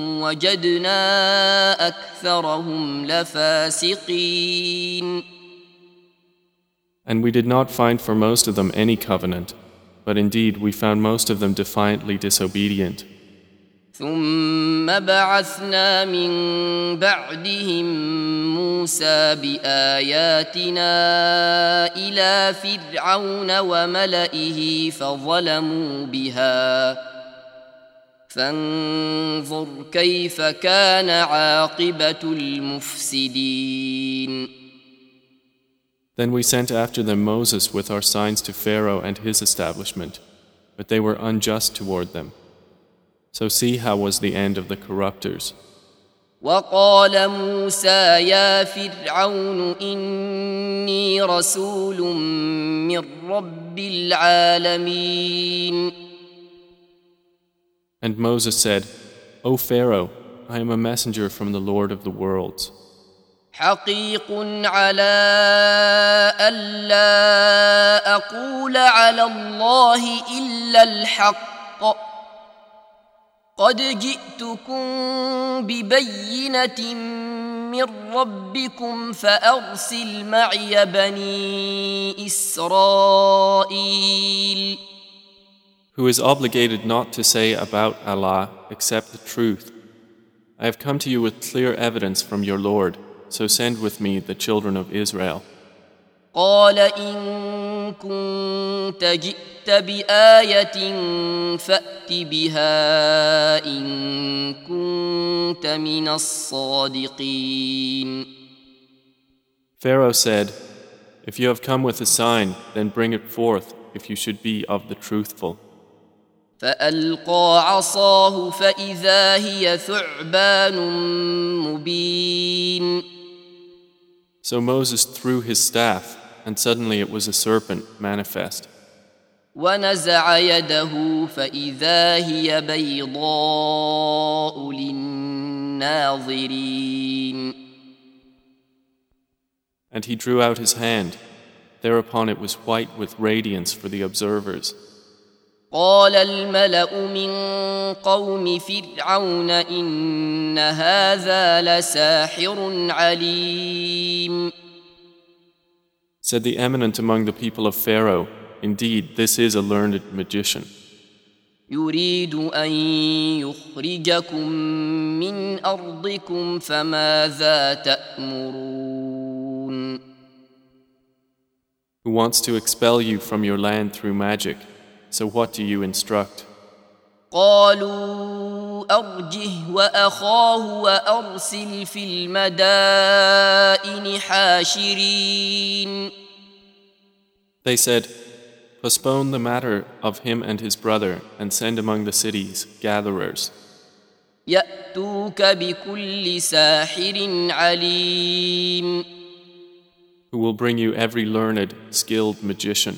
وجدنا أكثرهم لفاسقين. And we did not find for most of them any covenant, but indeed we found most of them defiantly disobedient. ثم بعثنا من بعدهم موسى بآياتنا إلى فرعون وملئه فظلموا بها فانظر كيف كان عاقبة المفسدين. Then we sent after them Moses with our signs to Pharaoh and his establishment, but they were unjust toward them. So see how was the end of the corruptors. وقال موسى يا فرعون إني رسول من رب العالمين. And Moses said, O Pharaoh, I am a messenger from the Lord of the worlds. حقيق على ألا أقول على الله إلا الحق قد جئتكم ببينة من ربكم فأرسل معي بني إسرائيل. Who is obligated not to say about Allah except the truth. I have come to you with clear evidence from your Lord, so send with me the children of Israel. قال إن كنت جئت بآية فأت بها إن كنت من الصادقين. Pharaoh said, If you have come with a sign, then bring it forth if you should be of the truthful. فألقى عصاه فإذا هي ثعبان مبين. So Moses threw his staff, and suddenly it was a serpent manifest. ونزع يده فإذا هي بيضاء للناظرين. And he drew out his hand. Thereupon it was white with radiance for the observers. قال الملأ من قوم فرعون إن هذا لساحر عليم. Said the eminent among the people of Pharaoh, Indeed, this is a learned magician. يريد أن يخرجكم من أرضكم فماذا تأمرون. Who wants to expel you from your land through magic. So what do you instruct? قالوا أرجه وأخاه وأرسل في المدائن حاشرين. They said, Postpone the matter of him and his brother and send among the cities gatherers. يأتوك بكل ساحر عليم. Who will bring you every learned, skilled magician.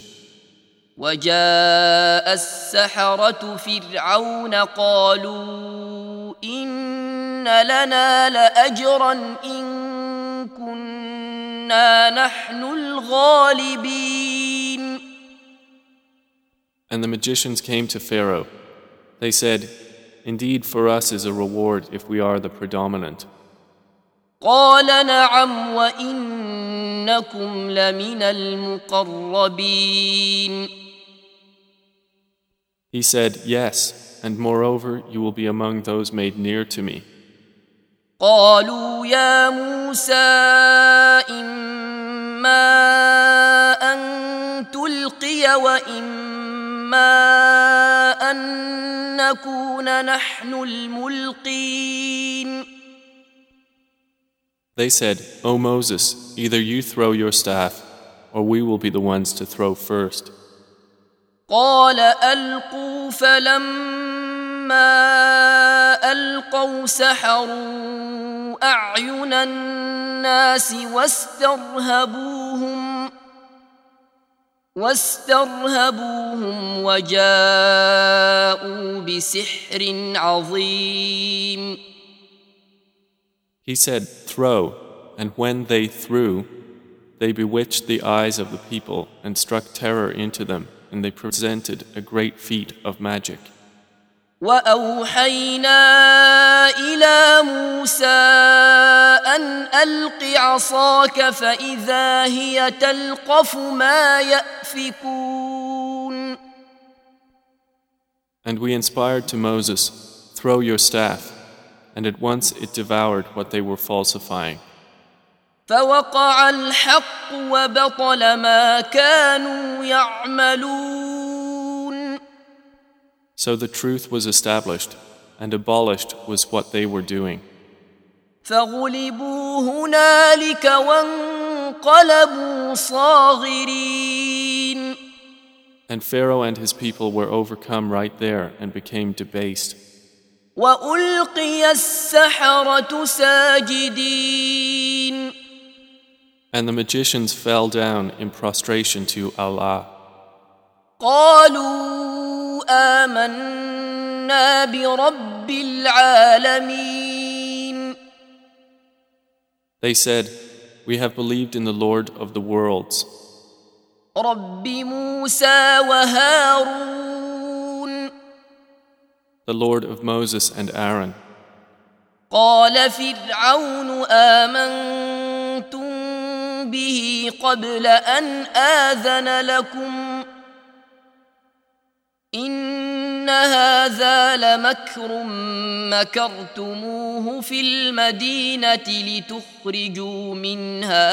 وجاء السحرة فرعون قالوا إن لنا لأجرا إن كنا نحن الغالبين. And the magicians came to Pharaoh. They said, Indeed, for us is a reward if we are the predominant. قال نعم وإنكم لمن المقربين. He said, Yes, and moreover, you will be among those made near to me. قالوا يا موسى إما أن تلقي وإما أن نكون نحن الملقين. They said, O Moses, either you throw your staff, or we will be the ones to throw first. قال ألقوا، فلما ألقوا سحروا أعين الناس واسترهبوهم وجاءوا بسحر عظيم. He said, Throw, and when they threw, they bewitched the eyes of the people and struck terror into them, and they presented a great feat of magic. وأوحينا إلى موسى أن ألق عصاك فإذا هي تلقف ما يأفكون. And we inspired to Moses, Throw your staff, and at once it devoured what they were falsifying. فوقع الحق وبطل ما كانوا يعملون. So the truth was established, and abolished was what they were doing. فغلبوا هنالك وانقلبوا صاغرين. And Pharaoh and his people were overcome right there and became debased. وألقي السحرة ساجدين. And the magicians fell down in prostration to Allah. قالوا آمنا برب العالمين. They said, We have believed in the Lord of the worlds, رب موسى وهارون. the Lord of Moses and Aaron. قال فرعون آمنتم به قبل أن آذن لكم إن هذا لمكر مكرتموه في المدينة لتخرجوا منها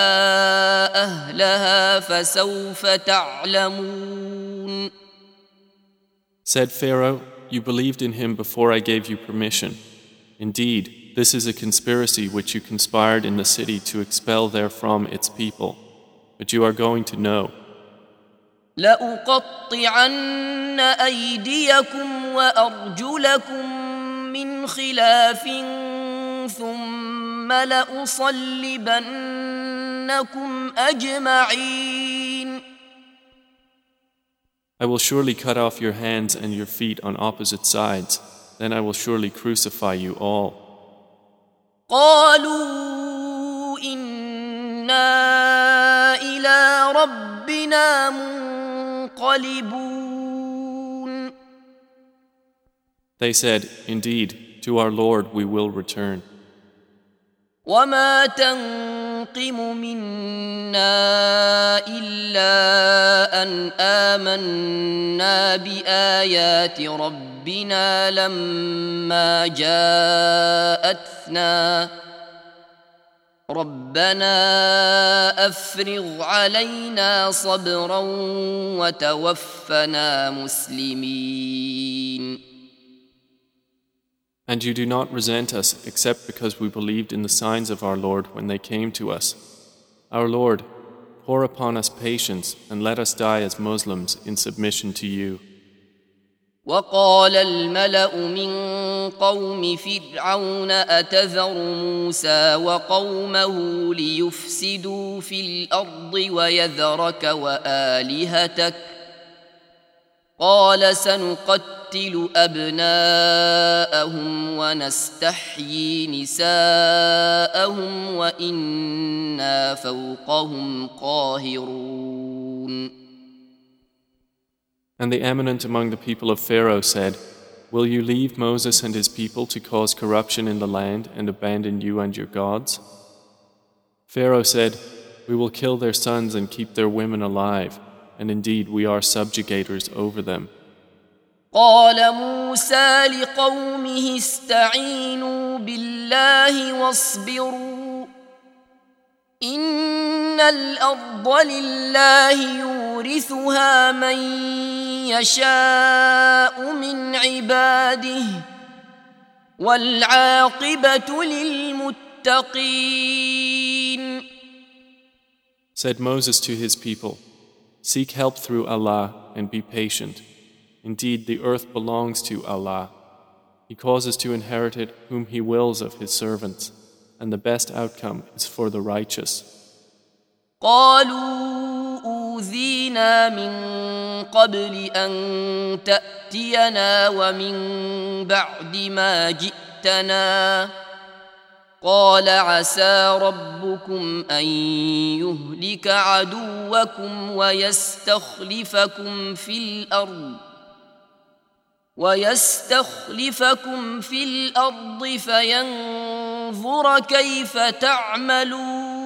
أهلها فسوف تعلمون. Said Pharaoh, You believed in him before I gave you permission. Indeed, this is a conspiracy which you conspired in the city to expel therefrom its people. But you are going to know. لأقطعن أيديكم وأرجلكم من خلاف ثم لأصلبنكم أجمعين. I will surely cut off your hands and your feet on opposite sides. Then I will surely crucify you all. قالوا إنا إلى ربنا منقلبون. They said, Indeed, to our Lord we will return. وما تنقم منا إلا أن آمنا بآيات ربنا لما جاءتنا ربنا أفرغ علينا صبرا وتوفنا مسلمين. And you do not resent us except because we believed in the signs of our Lord when they came to us. Our Lord, pour upon us patience and let us die as Muslims in submission to you. وقال الملأ من قوم فرعون أتذر موسى وقومه ليفسدوا في الأرض ويذرك وآلهتك قال سنقتل أبناءهم ونستحيي نساءهم وإنا فوقهم قاهرون. And the eminent among the people of Pharaoh said, Will you leave Moses and his people to cause corruption in the land and abandon you and your gods? Pharaoh said, We will kill their sons and keep their women alive, and indeed we are subjugators over them. قال موسى لقومه استعينوا بالله واصبروا إن الأرض لله يورثها من يشاء من عباده والعاقبة للمتقين. Said Moses to his people, "Seek help through Allah and be patient. Indeed, the earth belongs to Allah. He causes to inherit it whom He wills of His servants, and the best outcome is for the righteous." قالوا أوذينا من قبل أن تأتينا ومن بعد ما جئتنا قال عسى ربكم أن يهلك عدوكم ويستخلفكم في الأرض فينظر كيف تعملون.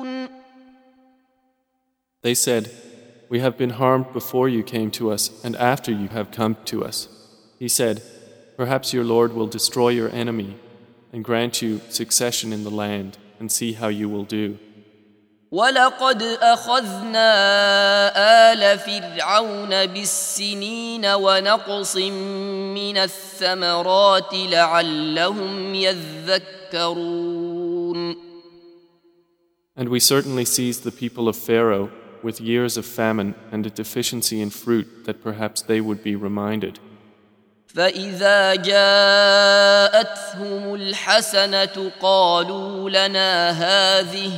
They said, "We have been harmed before you came to us and after you have come to us." He said, "Perhaps your Lord will destroy your enemy and grant you succession in the land and see how you will do." وَلَقَدْ أَخَذْنَا آلَ فِرْعَوْنَ بِالسِّنِينَ وَنَقْصٍ مِّنَ الثَّمَرَاتِ لَعَلَّهُمْ يَذَّكَّرُونَ. And we certainly seized the people of Pharaoh with years of famine and a deficiency in fruit that perhaps they would be reminded. فَإِذَا جَاءَتْهُمُ الْحَسَنَةُ قَالُوا لَنَا هَذِهِ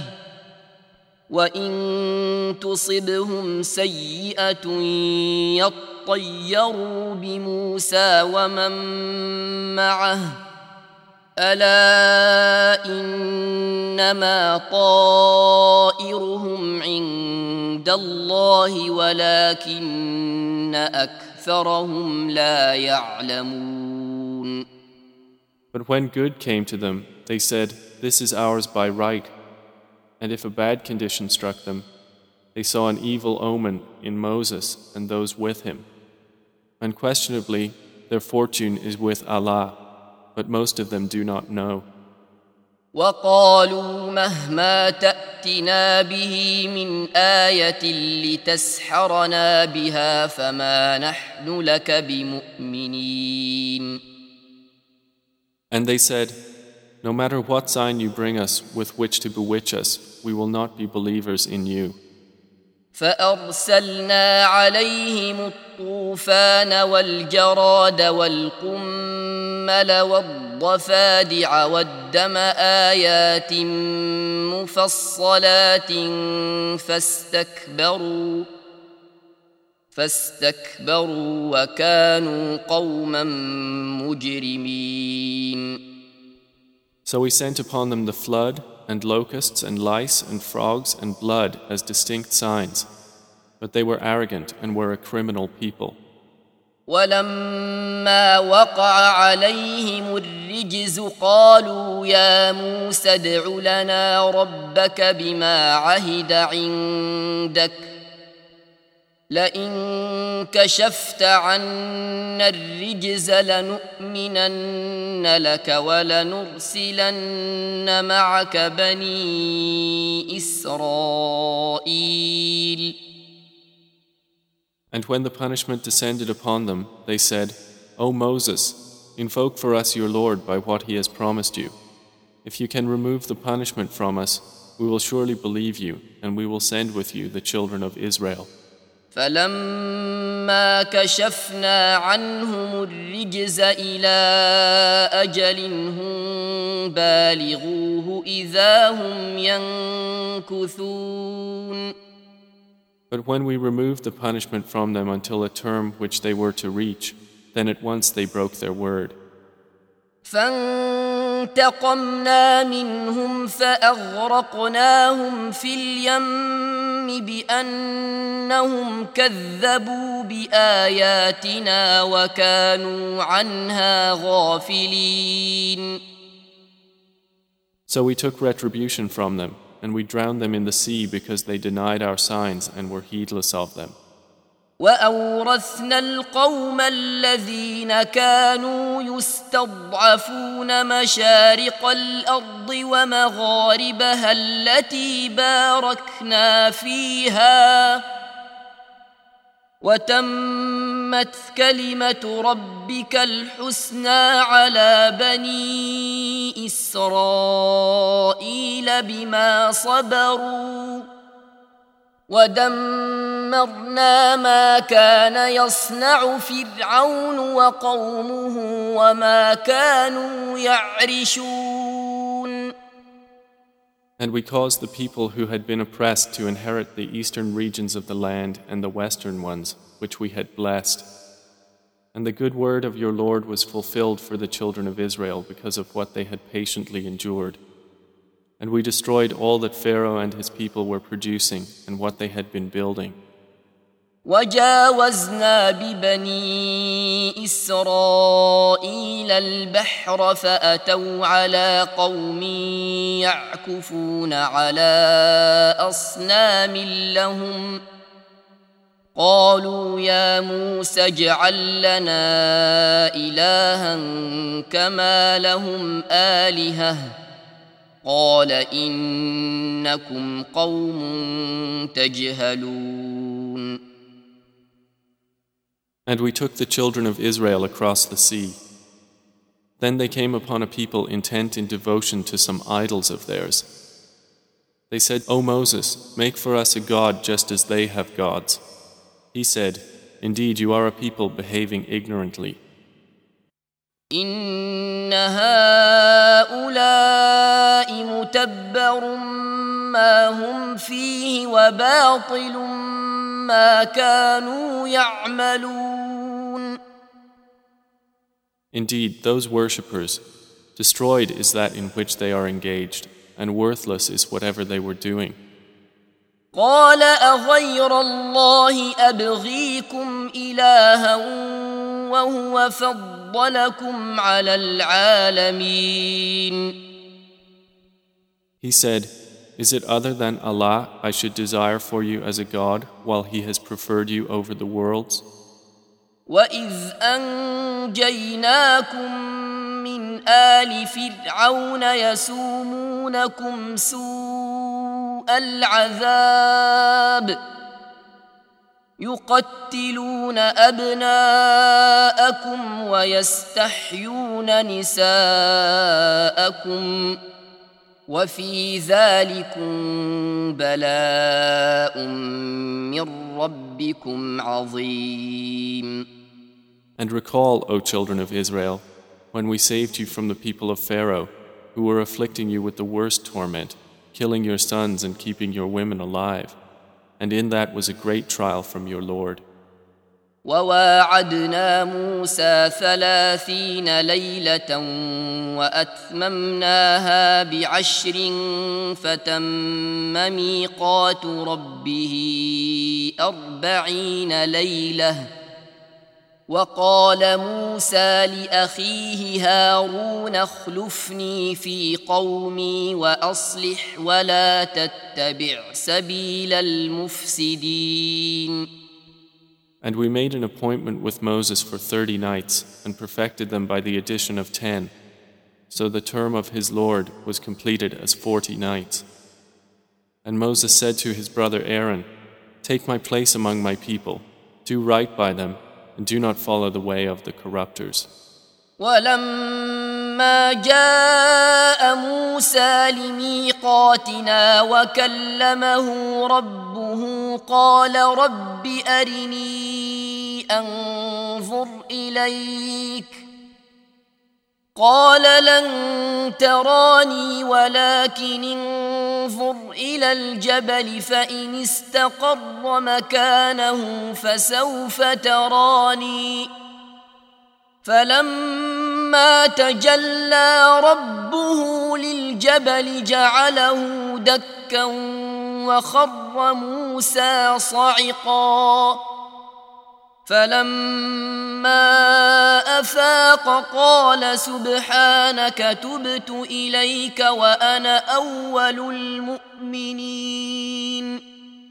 وَإِن تُصِبْهُمْ سَيِّئَةٌ يَطَّيَّرُوا بِمُوسَى وَمَن مَّعَهُ أَلَا إِنَّمَا طَائِرُهُمْ عِندَ اللَّهِ وَلَكِنَّ أَكْثَرَهُمْ لَا يَعْلَمُونَ. But when good came to them, they said, "This is ours by right." And if a bad condition struck them, they saw an evil omen in Moses and those with him. Unquestionably, their fortune is with Allah, but most of them do not know. وَقَالُوا مَهْمَا تَأْتِنَا بِهِ مِنْ آيَةٍ لِتَسْحَرَنَا بِهَا فَمَا نَحْنُ لَكَ بِمُؤْمِنِينَ. And they said, "No matter what sign you bring us with which to bewitch us, we will not be believers in you." فَأَرْسَلْنَا عَلَيْهِمُ الطُّوفَانَ وَالْجَرَادَ وَالْقُمَّلَ وَالضَّفَادِعَ وَالدَّمَ آيَاتٍ مُفَصَّلَاتٍ فَاسْتَكْبَرُوا وَكَانُوا قَوْمًا مُجْرِمِينَ. So we sent upon them the flood, and locusts, and lice, and frogs, and blood as distinct signs. But they were arrogant and were a criminal people. وَلَمَّا وَقَعَ عَلَيْهِمُ الرِّجْزُ قَالُوا يَا مُوسَى ادْعُ لَنَا رَبَّكَ بِمَا عَهِدَ عِندَكَ لئن كشفت عنا الرجز لنؤمنن لك ولنرسلن معك بني إسرائيل. And when the punishment descended upon them, they said, "O Moses, invoke for us your Lord by what He has promised you. If you can remove the punishment from us, we will surely believe you, and we will send with you the children of Israel." فَلَمَّا كَشَفْنَا عَنْهُمُ الرِّجْزَ إِلَىٰ أَجَلٍ هُمْ بَالِغُوهُ إِذَا هُمْ يَنكُثُونَ. But when we removed the punishment from them until a term which they were to reach, then at once they broke their word. فانتقمنا منهم فأغرقناهم في اليم بأنهم كذبوا بآياتنا وكانوا عنها غافلين. So we took retribution from them, and we drowned them in the sea because they denied our signs and were heedless of them. وأورثنا القوم الذين كانوا يستضعفون مشارق الأرض ومغاربها التي باركنا فيها وتمت كلمة ربك الحسنى على بني إسرائيل بما صبروا ودمرنا ما كان يصنع فرعون وقومه وما كانوا يعرشون. And we caused the people who had been oppressed to inherit the eastern regions of the land and the western ones, which we had blessed. And the good word of your Lord was fulfilled for the children of Israel because of what they had patiently endured. And we destroyed all that Pharaoh and his people were producing and what they had been building. وجاوزنا ببني إسرائيل البحر فأتوا على قوم يعكفون على أصنام لهم قالوا يا موسى اجعل لنا إلها كما لهم آلهة قال إنكم قوم تجهلون. And we took the children of Israel across the sea. Then they came upon a people intent in devotion to some idols of theirs. They said, O Moses, make for us a god just as they have gods. He said, Indeed, you are a people behaving ignorantly. إن هؤلاء متبر ما هم فيه وباطل ما كانوا يعملون. Indeed, those worshippers, destroyed is that in which they are engaged, and worthless is whatever they were doing. قال أغير الله أبغيكم إلها وهو فضلكم على العالمين. He said, Is it other than Allah I should desire for you as a God while He has preferred you over the worlds? وَإِذْ أَنْجَيْنَاكُمْ مِنْ آلِ فِرْعَوْنَ يَسُومُونَكُمْ سُوءَ الْعَذَابِ يُقَتِّلُونَ أَبْنَاءَكُمْ وَيَسْتَحْيُونَ نِسَاءَكُمْ وَفِي ذَلِكُمْ بَلَاءٌ مِّن رَّبِّكُمْ عَظِيمٌ. And recall, O children of Israel, when we saved you from the people of Pharaoh, who were afflicting you with the worst torment, killing your sons and keeping your women alive. And in that was a great trial from your Lord. وواعدنا موسى 30 ليلة وأتممناها ب10 فتم ميقات ربه 40 ليلة وقال موسى لأخيه هارون اخلفني في قومي وأصلح ولا تتبع سبيل المفسدين. And we made an appointment with Moses for 30 nights and perfected them by the addition of 10. So the term of his Lord was completed as 40 nights. And Moses said to his brother Aaron, Take my place among my people, do right by them, and do not follow the way of the corruptors. ولما جاء موسى لميقاتنا وكلمه ربه قال رب أرني أنظر إليك قال لن تراني ولكن انظر إلى الجبل فإن استقر مكانه فسوف تراني فلما تجلى ربه للجبل جعله دكا وخر موسى صعقا فلما أفاق قال سبحانك تبت إليك وأنا أول المؤمنين.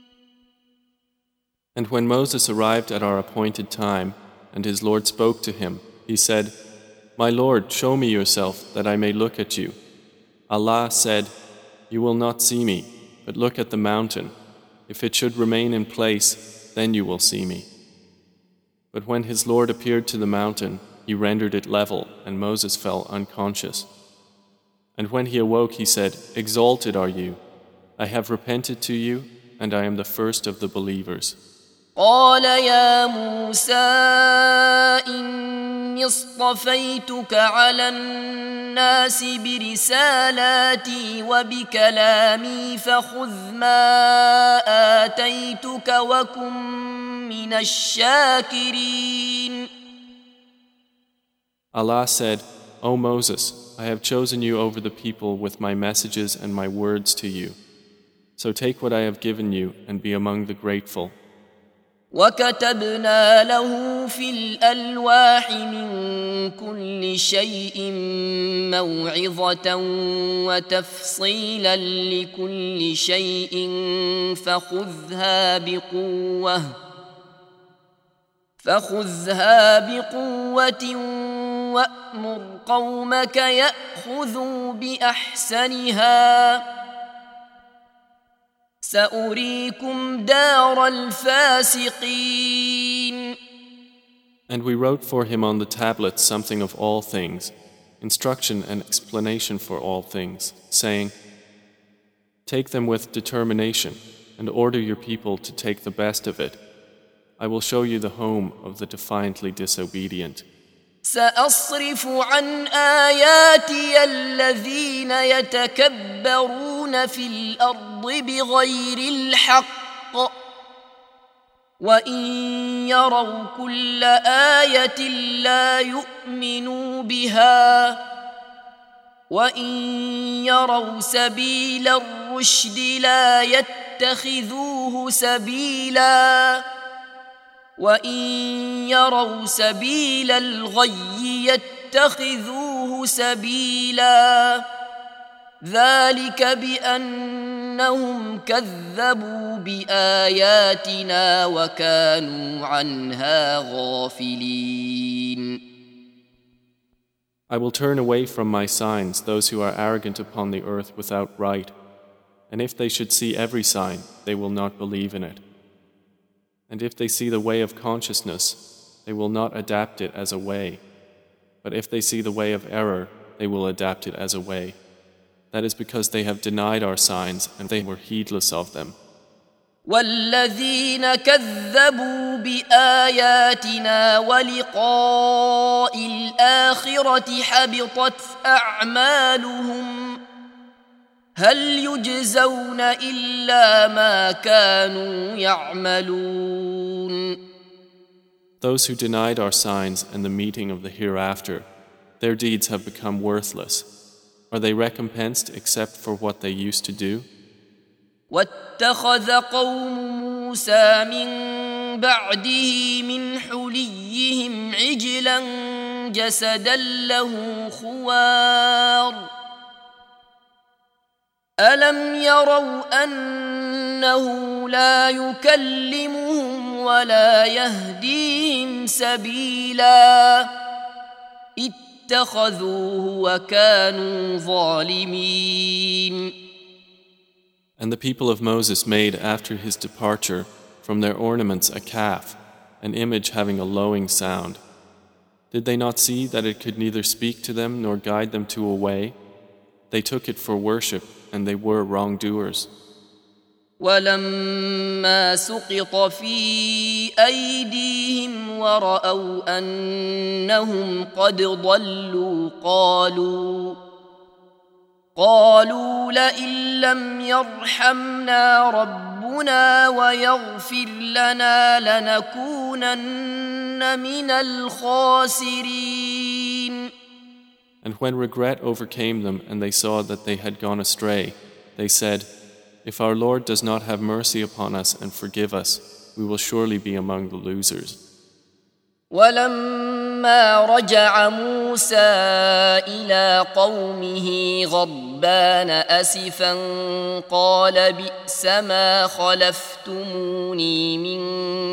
And when Moses arrived at our appointed time and his Lord spoke to him, he said, My Lord, show me yourself, that I may look at you. Allah said, You will not see me, but look at the mountain. If it should remain in place, then you will see me. But when his Lord appeared to the mountain, he rendered it level, and Moses fell unconscious. And when he awoke, he said, "Exalted are you. I have repented to you, and I am the first of the believers." قال يا موسى إني اصطفيتك على الناس برسالاتي وبكلامي فخذ ما آتيتك وكن من الشاكرين. Allah said, "O Moses, I have chosen you over the people with my messages and my words to you. So take what I have given you and be among the grateful." وكتبنا له في الألواح من كل شيء موعظة وتفصيلا لكل شيء فخذها بقوة وأمر قومك يأخذوا بأحسنها سأريكم دار الفاسقين. And we wrote for him on the tablets something of all things, instruction and explanation for all things, saying, "Take them with determination and order your people to take the best of it. I will show you the home of the defiantly disobedient." سأصرف عن آياتي الذين يتكبرون في الأرض بغير الحق وإن يروا كل آية لا يؤمنوا بها وإن يروا سبيل الرشد لا يتخذوه سبيلا وإن يروا سبيل الغي يتخذوه سبيلا ذلك بأنهم كذبوا بآياتنا وكانوا عنها غافلين. I will turn away from my signs those who are arrogant upon the earth without right, and if they should see every sign, they will not believe in it. And if they see the way of consciousness, they will not adapt it as a way. But if they see the way of error, they will adapt it as a way. That is because they have denied our signs and they were heedless of them. والذين كذبوا بآياتنا ولقاء الآخرة حبطت أعمالهم هل يجزون إلا ما كانوا يعملون. Those who denied our signs and the meeting of the hereafter, their deeds have become worthless. Are they recompensed except for what they used to do? واتخذ قوم موسى من بعده من حليهم عجلا جسدا له خوار ألم يروا أنه لا يكلمهم ولا يهديهم سبيلا اتخذوه وكانوا ظالمين. And the people of Moses made after his departure from their ornaments a calf, an image having a lowing sound. Did they not see that it could neither speak to them nor guide them to a way? They took it for worship, and they were wrongdoers. ولما سقط في أيديهم ورأوا أنهم قد ضلوا قالوا لئن لم يرحمنا ربنا ويغفر لنا لنكونن من الخاسرين. And when regret overcame them and they saw that they had gone astray, they said, "If our Lord does not have mercy upon us and forgive us, we will surely be among the losers." ولما رجع موسى إلى قومه غضبان أسفا قال بئس ما خلفتموني من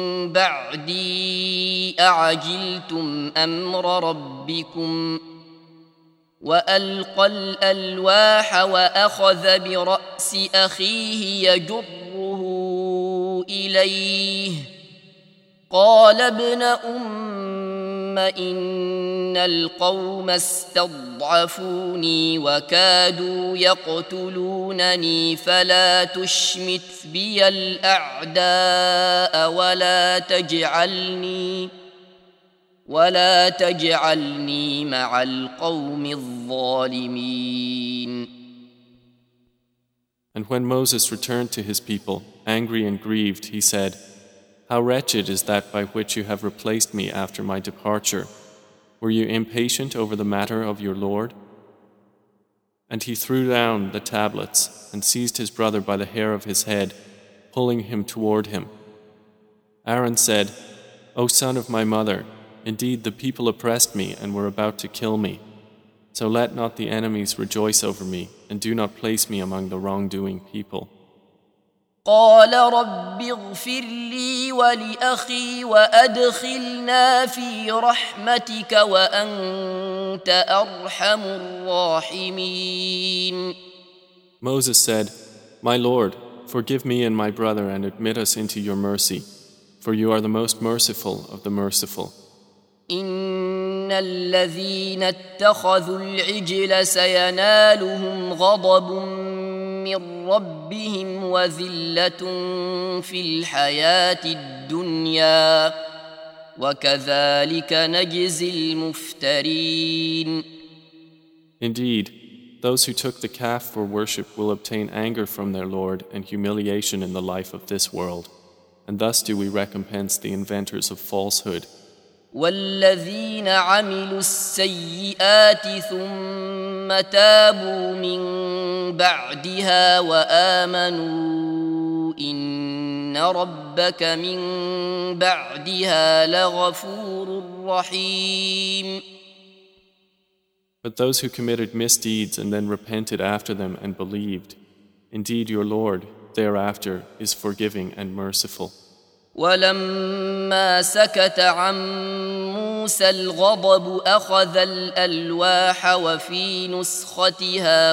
بعدي أعجلتم أمر ربكم وألقى الألواح وأخذ برأس أخيه يجره إليه قال ابن إن القوم استضعفوني وكادوا يقتلونني فلا تشمت بي الأعداء ولا تجعلني مع القوم الظالمين. And when Moses returned to his people, angry and grieved, he said, "How wretched is that by which you have replaced me after my departure. Were you impatient over the matter of your Lord?" And he threw down the tablets and seized his brother by the hair of his head, pulling him toward him. Aaron said, "O son of my mother, indeed the people oppressed me and were about to kill me. So let not the enemies rejoice over me, and do not place me among the wrongdoing people." قال رب اغفر لي ولأخي وأدخلنا في رحمتك وأنت أرحم الراحمين. Moses said, "My Lord, forgive me and my brother and admit us into your mercy, for you are the most merciful of the merciful. إن الذين اتخذوا العجل سينالهم غضب من ربهم وذلة في الحياة الدنيا وكذلك نجزي المفترين. Indeed, those who took the calf for worship will obtain anger from their Lord and humiliation in the life of this world, and thus do we recompense the inventors of falsehood. والذين عملوا السيئات ثم تابوا من بعدها وآمنوا إن ربك من بعدها لغفور رحيم. But those who committed misdeeds and then repented after them and believed, indeed your Lord thereafter is forgiving and merciful. ولما سكت عن موسى الغضب أخذ الألواح وفي نسختها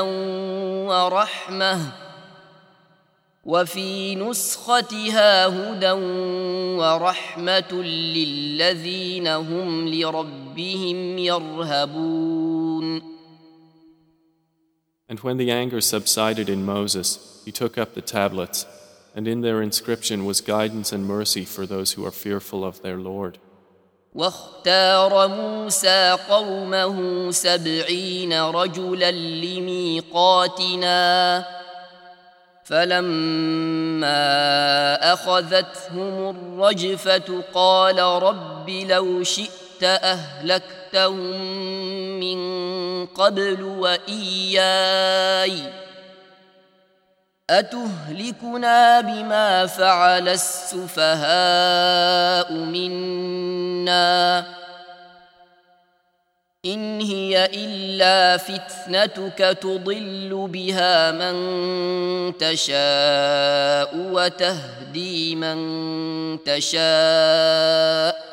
هدى ورحمة للذين هم لربهم يرهبون. And when the anger subsided in Moses, he took up the tablets, and in their inscription was guidance and mercy for those who are fearful of their Lord. واختار موسى قومه 70 رجلا لميقاتنا فلما أخذتهم الرجفة قال رب لو شئت أهلكتهم من قبل وإياي أتهلكنا بما فعل السفهاء منا إن هي إلا فتنتك تضل بها من تشاء وتهدي من تشاء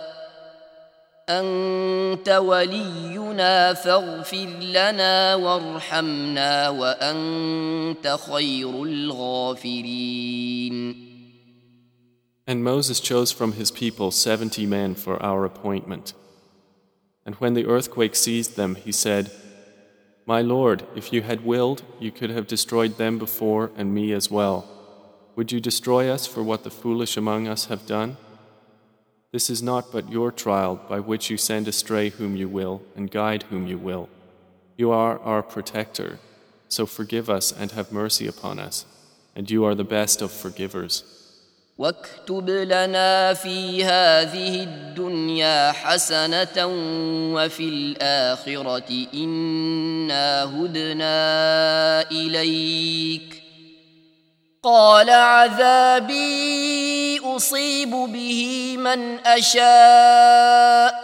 أنت ولينا فاغفر لنا وارحمنا وأنت خير الغافرين. And Moses chose from his people 70 men for our appointment. And when the earthquake seized them, he said, "My Lord, if you had willed, you could have destroyed them before and me as well. Would you destroy us for what the foolish among us have done? This is not but your trial by which you send astray whom you will and guide whom you will. You are our protector, so forgive us and have mercy upon us, and you are the best of forgivers." واكتب لنا في هذه الدنيا حسنة وفي الآخرة إنا هدنا إليك قال عذابي أصيب به من أشاء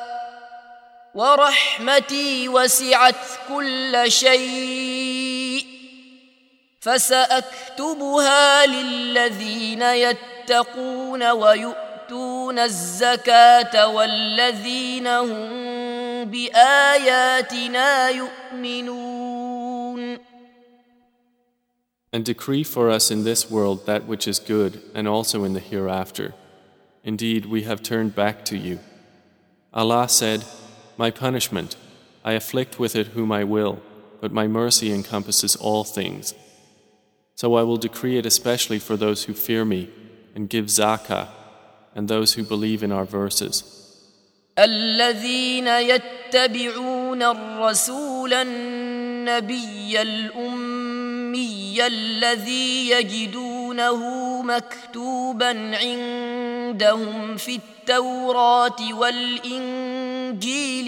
ورحمتي وسعت كل شيء فسأكتبها للذين يتقون ويؤتون الزكاة والذين هم بآياتنا يؤمنون. And decree for us in this world that which is good and also in the hereafter. Indeed, we have turned back to you. Allah said, My punishment, I afflict with it whom I will, but my mercy encompasses all things. So I will decree it especially for those who fear me and give zakah, and those who believe in our verses. الذين يتبعون الرسول النبي الأمي الذي يجدونه مكتوبا عندهم في التوراة والإنجيل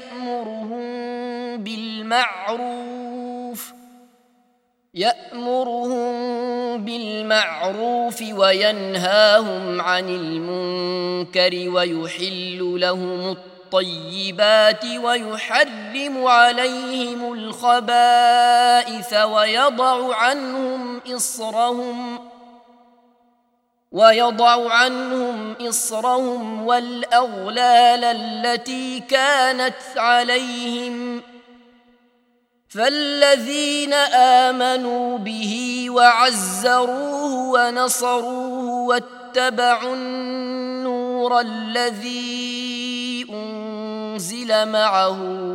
يأمرهم بالمعروف وينهاهم عن المنكر ويحل لهم الطيبات ويحرم عليهم الخبائث ويضع عنهم إصرهم والأغلال التي كانت عليهم فالذين آمنوا به وعزروه ونصروه واتبعوا النور الذي أنزل معه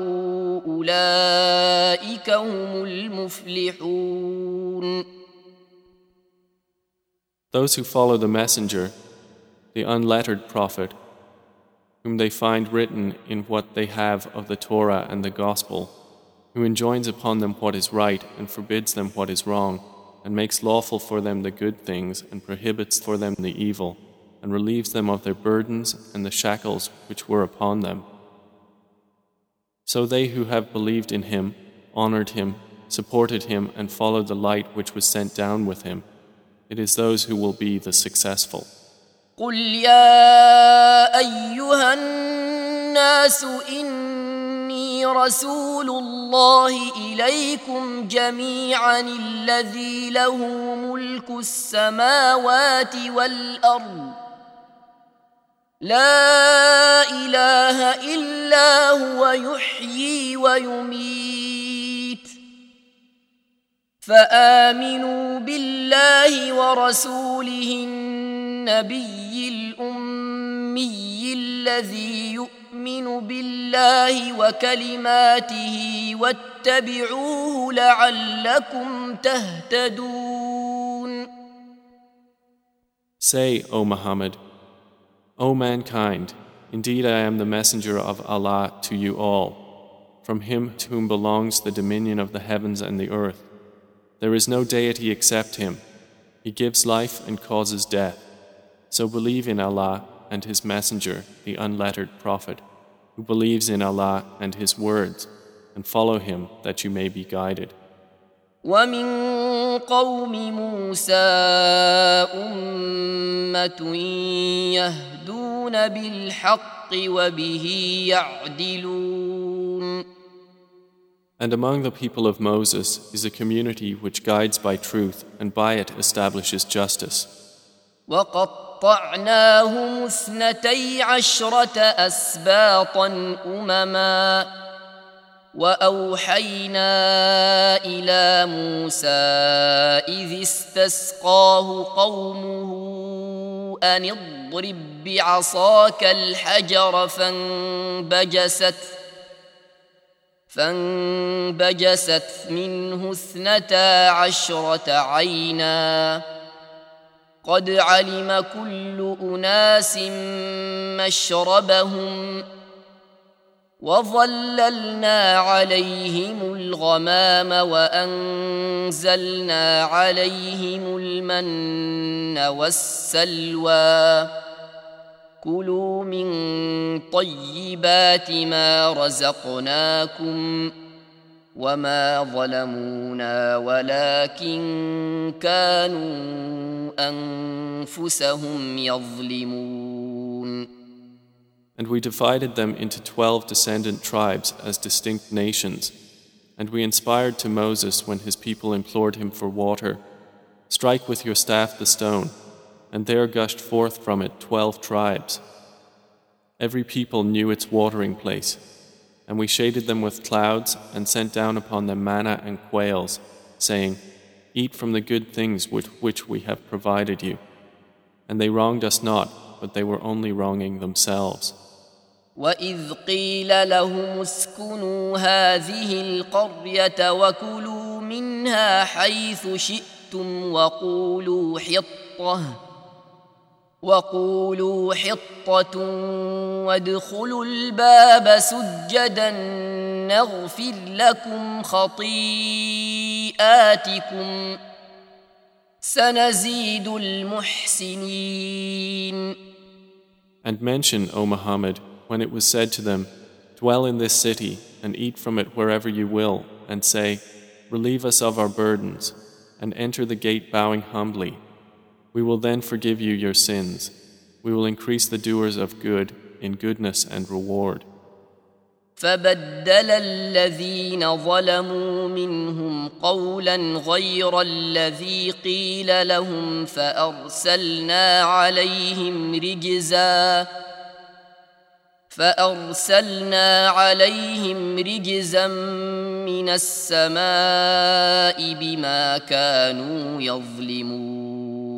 أولئك هم المفلحون. Those who follow the messenger, the unlettered prophet, whom they find written in what they have of the Torah and the Gospel, who enjoins upon them what is right and forbids them what is wrong, and makes lawful for them the good things and prohibits for them the evil, and relieves them of their burdens and the shackles which were upon them. So they who have believed in him, honored him, supported him, and followed the light which was sent down with him, it is those who will be the successful. قل يا أيها الناس إني رسول الله إليكم جميعا الذي له ملك السماوات والأرض لا إله إلا هو يحيي ويميت فآمنوا بالله ورسوله النبي الأمي الذي يؤمن بالله وكلماته واتبعوه لعلكم تهتدون. Say, O Muhammad, O mankind, indeed I am the messenger of Allah to you all, from him to whom belongs the dominion of the heavens and the earth. There is no deity except him. He gives life and causes death. So believe in Allah and his messenger, the unlettered prophet, who believes in Allah and his words, and follow him that you may be guided. ومن قوم موسى أمة يهدون بالحق وبه يعدلون. And among the people of Moses is a community which guides by truth and by it establishes justice. وقطعناهم 12 أسباطا أمما وأوحينا إلى موسى إذ استسقاه قومه أن اضرب بعصاك الحجر فانبجست منه 12 عينا قد علم كل أناس مشربهم وظللنا عليهم الغمام وأنزلنا عليهم المن والسلوى كلوا من طيبات ما رزقناكم وما ظلمونا ولكن كانوا أنفسهم يظلمون. And we divided them into 12 descendant tribes as distinct nations. And we inspired to Moses when his people implored him for water, strike with your staff the stone, and there gushed forth from it 12 tribes. Every people knew its watering place, and we shaded them with clouds and sent down upon them manna and quails, saying, Eat from the good things with which we have provided you. And they wronged us not, but they were only wronging themselves. وإذ قيل لهم اسكنوا هذه القرية وكلوا منها حيث شئتم وقولوا حطة وادخلوا الباب سجدا نغفر لكم خطيئاتكم سنزيد المحسنين. And mention, O Muhammad, when it was said to them, dwell in this city and eat from it wherever you will, and say, relieve us of our burdens, and enter the gate bowing humbly. We will then forgive you your sins. We will increase the doers of good in goodness and reward. فبدل الذين ظلموا منهم قولا غير الذي قيل لهم فأرسلنا عليهم رجزا من السماء بما كانوا يظلمون.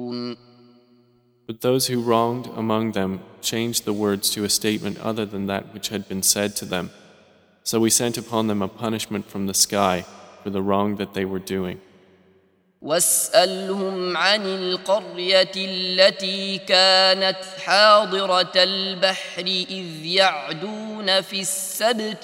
But those who wronged among them changed the words to a statement other than that which had been said to them. So we sent upon them a punishment from the sky for the wrong that they were doing. واسألهم عن القرية التي كانت حاضرة البحر إذ يعدون في السبت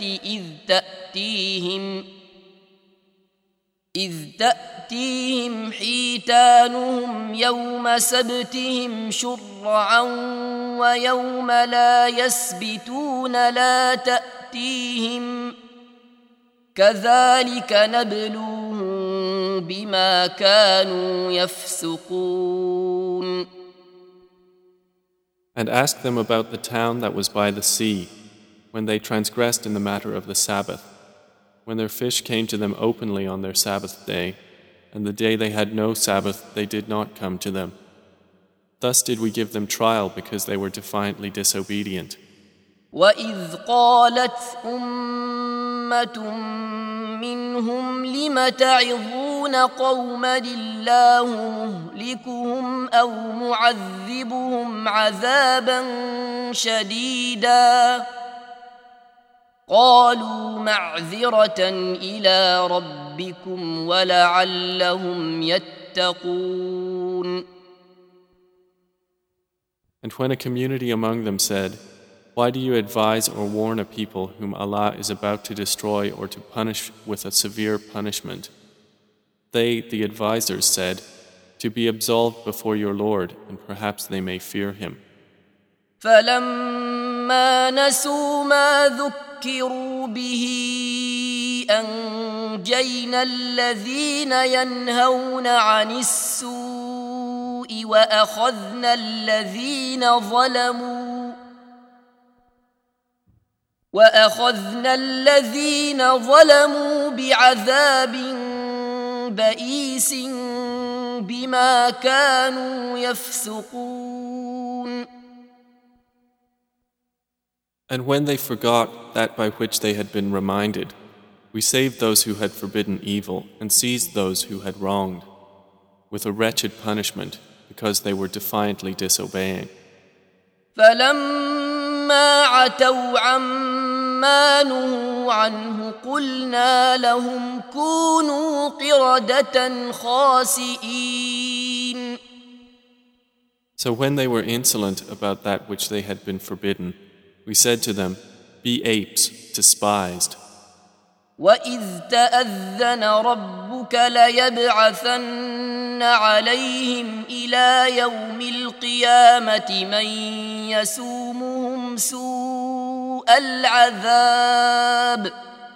إذ تأتيهم حيتانهم يوم سبتهم شرعا ويوم لا يسبتون لا تأتيهم كذلك نبلوهم بما كانوا يفسقون. And ask them about the town that was by the sea, when they transgressed in the matter of the Sabbath, when their fish came to them openly on their Sabbath day, and the day they had no Sabbath they did not come to them. Thus did we give them trial because they were defiantly disobedient. وَإِذْ قَالَتْ أُمَّةٌ مِّنْهُمْ لِمَ تَعِظُونَ قَوْمًا اللَّهُ مُهْلِكُهُمْ أَوْ مُعَذِّبُهُمْ عَذَابًا شَدِيدًا قَالُوا مَعْذِرَةً إِلَىٰ رَبِّكُمْ وَلَعَلَّهُمْ يَتَّقُونَ. And when a community among them said, why do you advise or warn a people whom Allah is about to destroy or to punish with a severe punishment? They, the advisors, said, to be absolved before your Lord, and perhaps they may fear Him. فَلَمَّا نَسُوا مَا ذُكِّرُوا بِهِ أَنجَيْنَا الَّذِينَ يَنْهَوْنَ عَنِ السُّوءِ وَأَخَذْنَا الَّذِينَ ظَلَمُوا بِعَذَابٍ بَئِيسٍ بِمَا كَانُوا يَفْسُقُونَ. And when they forgot that by which they had been reminded, we saved those who had forbidden evil and seized those who had wronged, with a wretched punishment because they were defiantly disobeying. فَلَمَّا عَتَوْا عَمَّا نُهُوا عَنْهُ قُلْنَا لَهُمْ كُونُوا قِرَدَةً خَاسِئِينَ. So when they were insolent about that which they had been forbidden, we said to them, be apes, despised. وَإِذْ تَأَذَّنَ رَبُّكَ لَيَبْعَثَنَّ عَلَيْهِمْ إِلَى يَوْمِ الْقِيَامَةِ مَنْ يَسُومُهُمْ سُوءَ الْعَذَابِ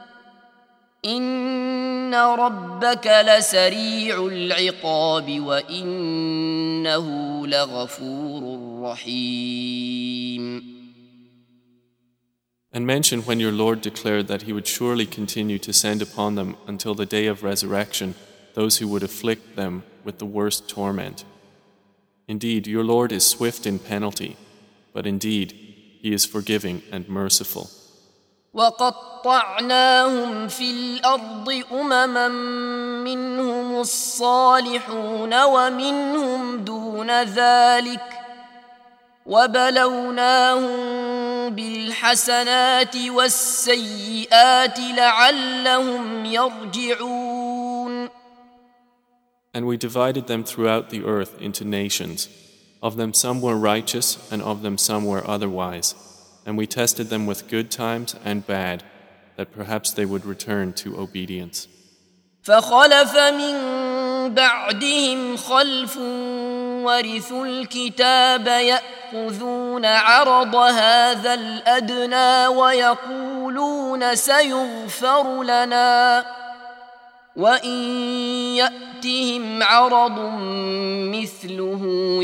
إِنَّ رَبَّكَ لَسَرِيعُ الْعِقَابِ وَإِنَّهُ لَغَفُورٌ رَحِيمٌ. And mention when your Lord declared that He would surely continue to send upon them until the day of resurrection those who would afflict them with the worst torment. Indeed, your Lord is swift in penalty, but indeed, He is forgiving and merciful. وَقَطَّعْنَاهُمْ فِي الْأَرْضِ أُمَمًا مِّنْهُمُ الصَّالِحُونَ وَمِنْهُمْ دُونَ ذَلِكَ وبلوناهم بالحسنات والسيئات لعلهم يرجعون. And we divided them throughout the earth into nations. Of them some were righteous, and of them some were otherwise. And we tested them with good times and bad, that perhaps they would return to obedience. فخلف من بعدهم خلف ورثوا الكتاب يأخذون عرض هذا الأدنى ويقولون سيغفر لنا وإن يأتهم عرض مثله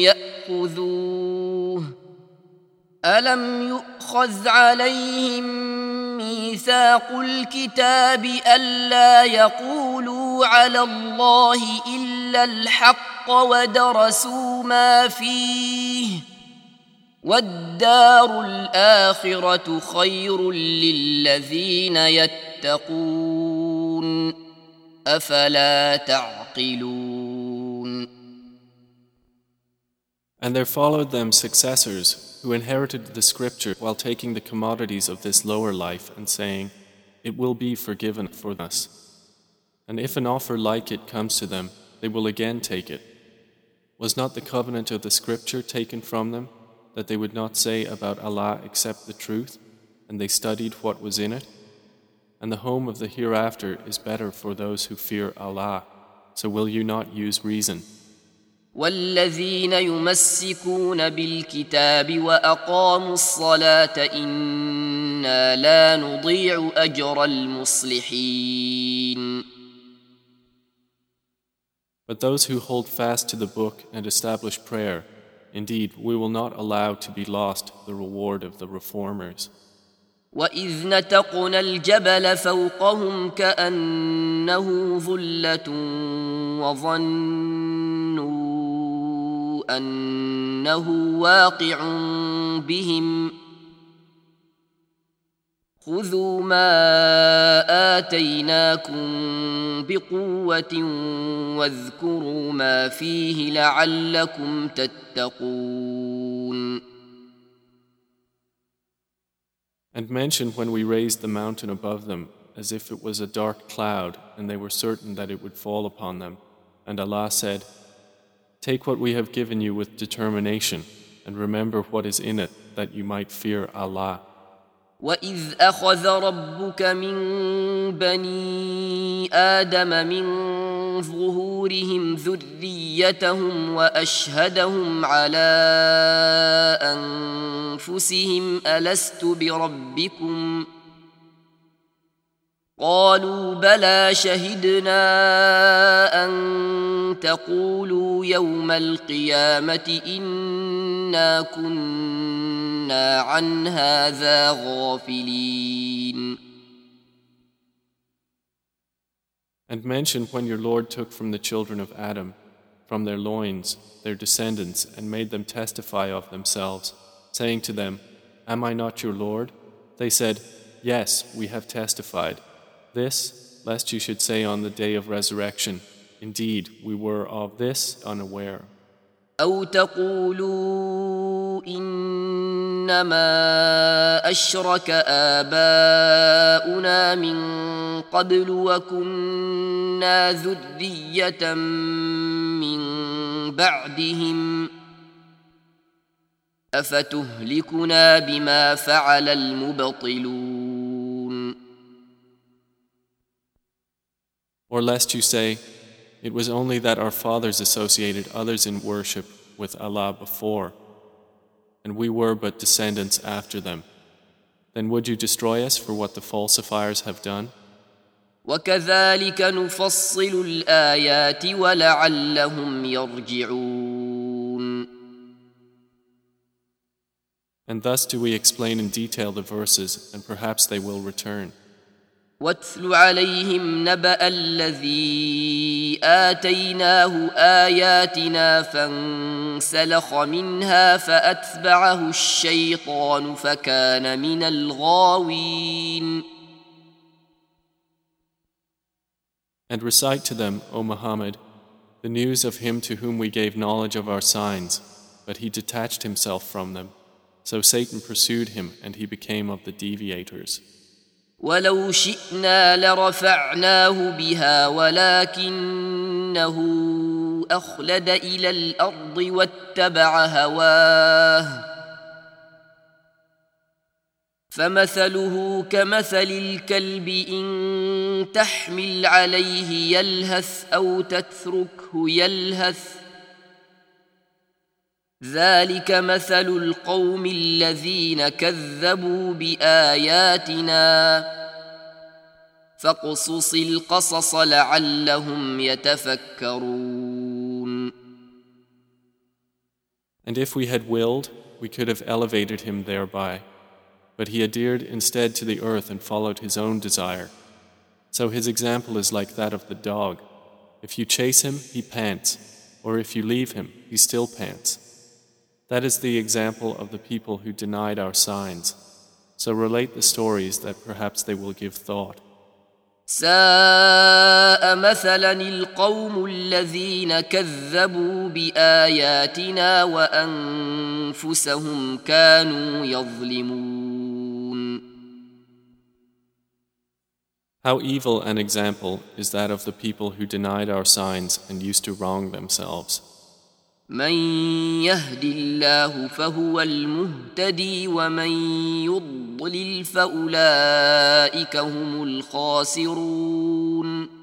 يأخذوه ألم يؤخذ عليهم ميثاق الكتاب ألا يقولوا على الله إلا الحق ودرسوا ما فيه والدار الآخرة خير للذين يتقون أفلا تعقلون. And there followed them successors who inherited the scripture while taking the commodities of this lower life and saying, "It will be forgiven for us." And if an offer like it comes to them, they will again take it. Was not the covenant of the scripture taken from them, that they would not say about Allah except the truth, and they studied what was in it? And the home of the hereafter is better for those who fear Allah. So will you not use reason? والذين يمسكون بالكتاب وأقاموا الصلاة إنا لا نضيع أجر المصلحين. But those who hold fast to the book and establish prayer, indeed, we will not allow to be lost the reward of the reformers. وإذ نتقنا الجبل فوقهم كأنه ظلة وظنوا أنه واقع بهم خذوا ما آتيناكم بقوة واذكروا ما فيه لعلكم تتقون. And mention when we raised the mountain above them as if it was a dark cloud and they were certain that it would fall upon them. And Allah said, "Take what we have given you with determination and remember what is in it that you might fear Allah." وَإِذْ أَخَذَ رَبُّكَ مِنْ بَنِي آدَمَ مِنْ ظُهُورِهِمْ ذُرِّيَّتَهُمْ وَأَشْهَدَهُمْ عَلَى أَنفُسِهِمْ أَلَسْتُ بِرَبِّكُمْ قَالُوا بَلَى شَهِدْنَا أَنْ تَقُولُوا يَوْمَ الْقِيَامَةِ إِنَّا كُنَّا عَنْ هَذَا غَافِلِينَ. And mention when your Lord took from the children of Adam, from their loins, their descendants, and made them testify of themselves, saying to them, "Am I not your Lord?" They said, "Yes, we have testified." This, lest you should say on the day of resurrection, "Indeed, we were of this unaware." أو تقولوا إنما أشرك آباؤنا من قبل وكنا ذرية من بعدهم أفتهلكنا بما فعل المبطلون. Or lest you say, "It was only that our fathers associated others in worship with Allah before, and we were but descendants after them. Then would you destroy us for what the falsifiers have done?" وَكَذَلِكَ نُفَصِّلُ الْآيَاتِ وَلَعَلَّهُمْ يَرْجِعُونَ. And thus do we explain in detail the verses, and perhaps they will return. واتل عليهم نبأ الذي آتيناه آياتنا فانسلخ منها فأتبعه الشيطان فكان من الغاوين. And recite to them, O Muhammad, the news of him to whom we gave knowledge of our signs, but he detached himself from them. So Satan pursued him, and he became of the deviators. ولو شئنا لرفعناه بها ولكنه أخلد إلى الأرض واتبع هواه فمثله كمثل الكلب إن تحمل عليه يلهث أو تتركه يلهث ذلك مثل القوم الذين كذبوا بآياتنا فاقصص القصص لعلهم يتفكرون. And if we had willed, we could have elevated him thereby. But he adhered instead to the earth and followed his own desire. So his example is like that of the dog. If you chase him, he pants, or if you leave him, he still pants. That is the example of the people who denied our signs. So relate the stories that perhaps they will give thought. ساء مثلا القوم الذين كذبوا بآياتنا وأنفسهم كانوا يظلمون. How evil an example is that of the people who denied our signs and used to wrong themselves. من يهد الله فهو المهتدي ومن يضلل فأولئك هم الخاسرون.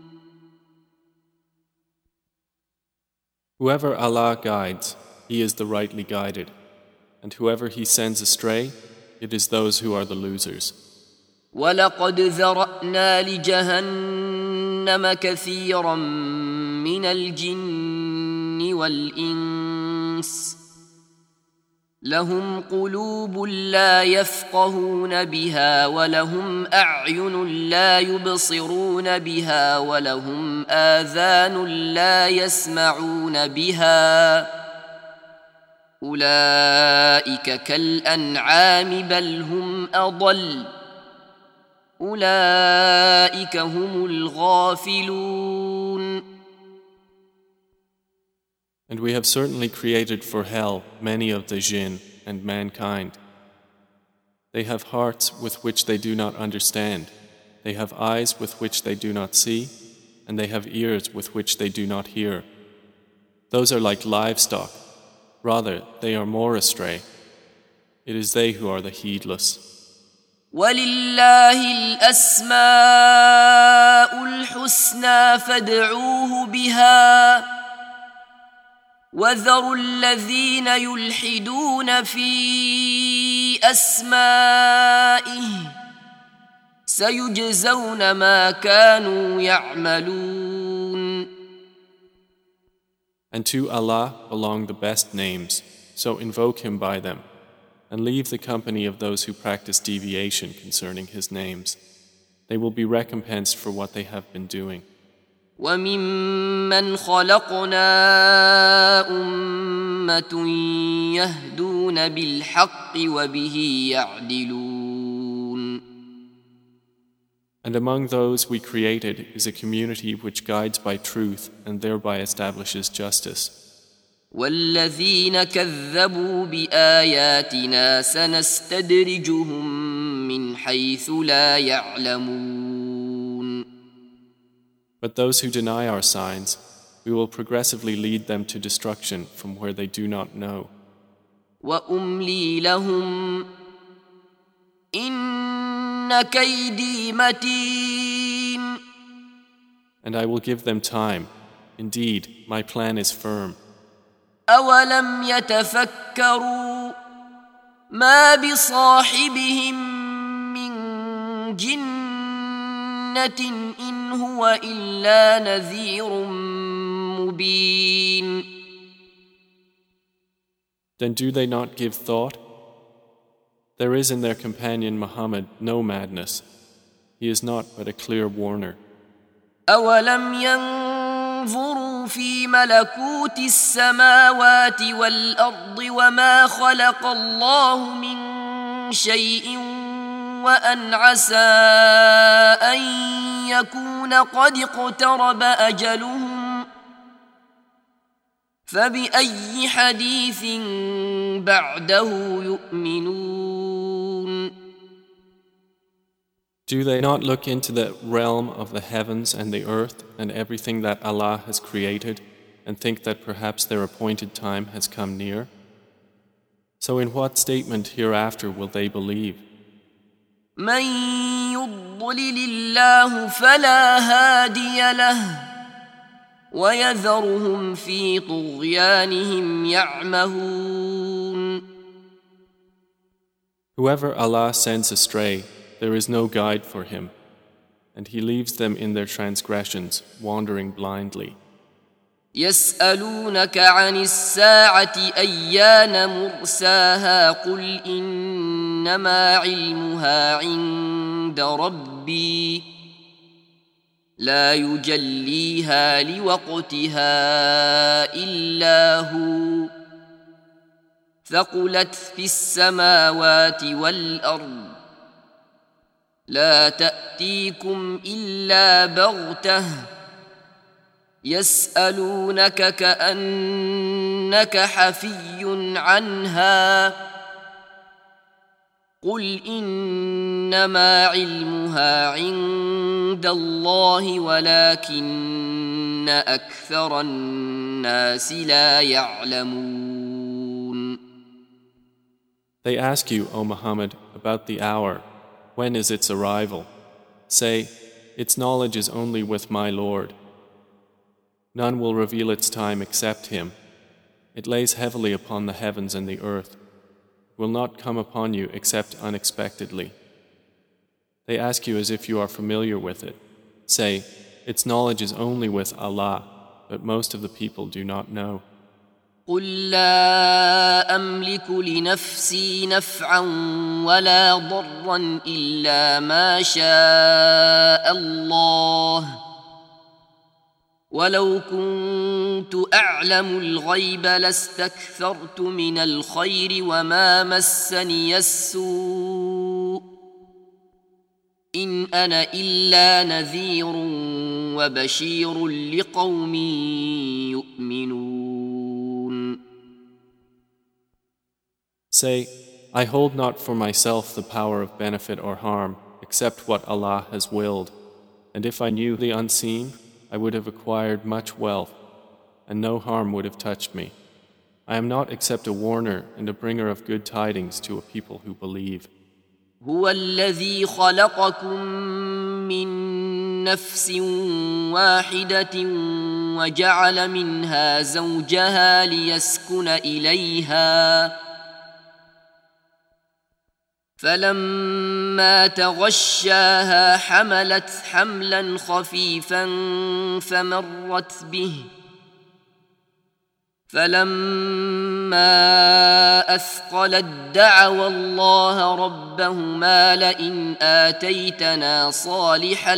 Whoever Allah guides, he is the rightly guided, and whoever he sends astray, it is those who are the losers. ولقد ذرأنا لجهنم كثيرا من الجن والإنس لهم قلوب لا يفقهون بها ولهم أعين لا يبصرون بها ولهم آذان لا يسمعون بها أولئك كالأنعام بل هم أضل أولئك هم الغافلون. And we have certainly created for hell many of the jinn and mankind. They have hearts with which they do not understand, they have eyes with which they do not see, and they have ears with which they do not hear. Those are like livestock, rather they are more astray. It is they who are the heedless. ولله الأسماء الحسنى فادعوه بها وذروا الذين يلحدون في أسمائه سيجزون ما كانوا يعملون. And to Allah belong the best names, so invoke Him by them, and leave the company of those who practice deviation concerning His names. They will be recompensed for what they have been doing. وَمِمَّنْ خَلَقْنَا أُمَّةٌ يَهْدُونَ بِالْحَقِّ وَبِهِ يَعْدِلُونَ. And among those we created is a community which guides by truth and thereby establishes justice. والذين كذبوا بآياتنا سنستدرجهم من حيث لا يعلمون. But those who deny our signs, we will progressively lead them to destruction from where they do not know. وأملي لهم إن كيدي متين. And I will give them time. Indeed, my plan is firm. أولم يتفكروا ما بصاحبهم من جنة إن هو إلا نذير مبين. Then do they not give thought? There is in their companion Muhammad no madness. He is not but a clear warner. أولم ينظروا في ملكوت السماوات والأرض وما خلق الله من شيء وأن عسى أن يكون قد اقترب أجلهم فبأي حديث بعده يؤمنون Do they not look into the realm of the heavens and the earth and everything that Allah has created and think that perhaps their appointed time has come near? So in what statement hereafter will they believe? من يضلل الله فلا هادي له ويذرهم في طغيانهم يعمهون Whoever Allah sends astray, there is no guide for him, and He leaves them in their transgressions, wandering blindly. يسألونك عن الساعة أيان مرساها قل إنما علمها عند ربي لا يجليها لوقتها إلا هو ثقلت في السماوات والأرض لا تأتيكم إلا بغتة يسألونك كأنك حفي عنها قل إنما علمها عند الله ولكن أكثر الناس لا يعلمون They ask you, O Muhammad, about the hour. When is its arrival? Say, its knowledge is only with my Lord. None will reveal its time except Him. It lays heavily upon the heavens and the earth. It will not come upon you except unexpectedly. They ask you as if you are familiar with it. Say, its knowledge is only with Allah, but most of the people do not know. قل لا أملك لنفسي نفعا ولا ضرا إلا ما شاء الله ولو كنت أعلم الغيب لاستكثرت من الخير وما مسني السوء إن أنا إلا نذير وبشير لقوم يؤمنون Say, I hold not for myself the power of benefit or harm except what Allah has willed, and if I knew the unseen, I would have acquired much wealth, and no harm would have touched me. I am not except a warner and a bringer of good tidings to a people who believe. هو الذي خلقكم من نفس واحدة وجعل منها زوجها ليسكن إليها فلما تغشاها حملت حملا خفيفا فمرت به فلما أثقلت دعوا الله ربهما لئن آتيتنا صالحا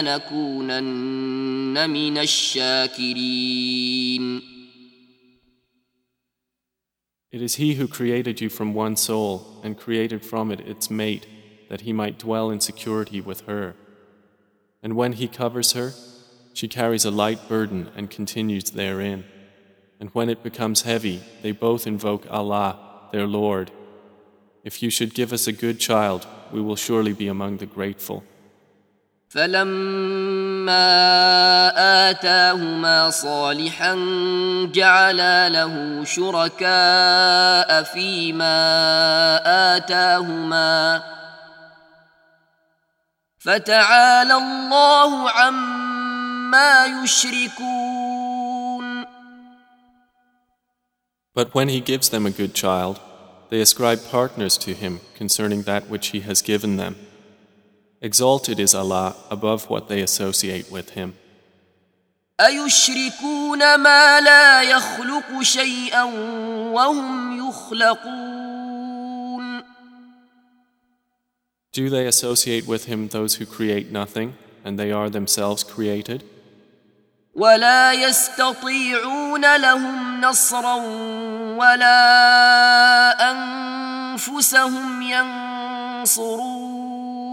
لنكونن من الشاكرين It is He who created you from one soul and created from it its mate, that He might dwell in security with her. And when He covers her, she carries a light burden and continues therein. And when it becomes heavy, they both invoke Allah, their Lord. If you should give us a good child, we will surely be among the grateful. فلما آتاهما صالحا جعلا له شركاء فيما آتاهما فتعالى الله عما يشركون But when He gives them a good child, they ascribe partners to Him concerning that which He has given them. Exalted is Allah above what they associate with Him. أيشركون ما لا يخلق شيئا وهم يخلقون Do they associate with Him those who create nothing, and they are themselves created? ولا يستطيعون لهم نصرا ولا أنفسهم ينصرون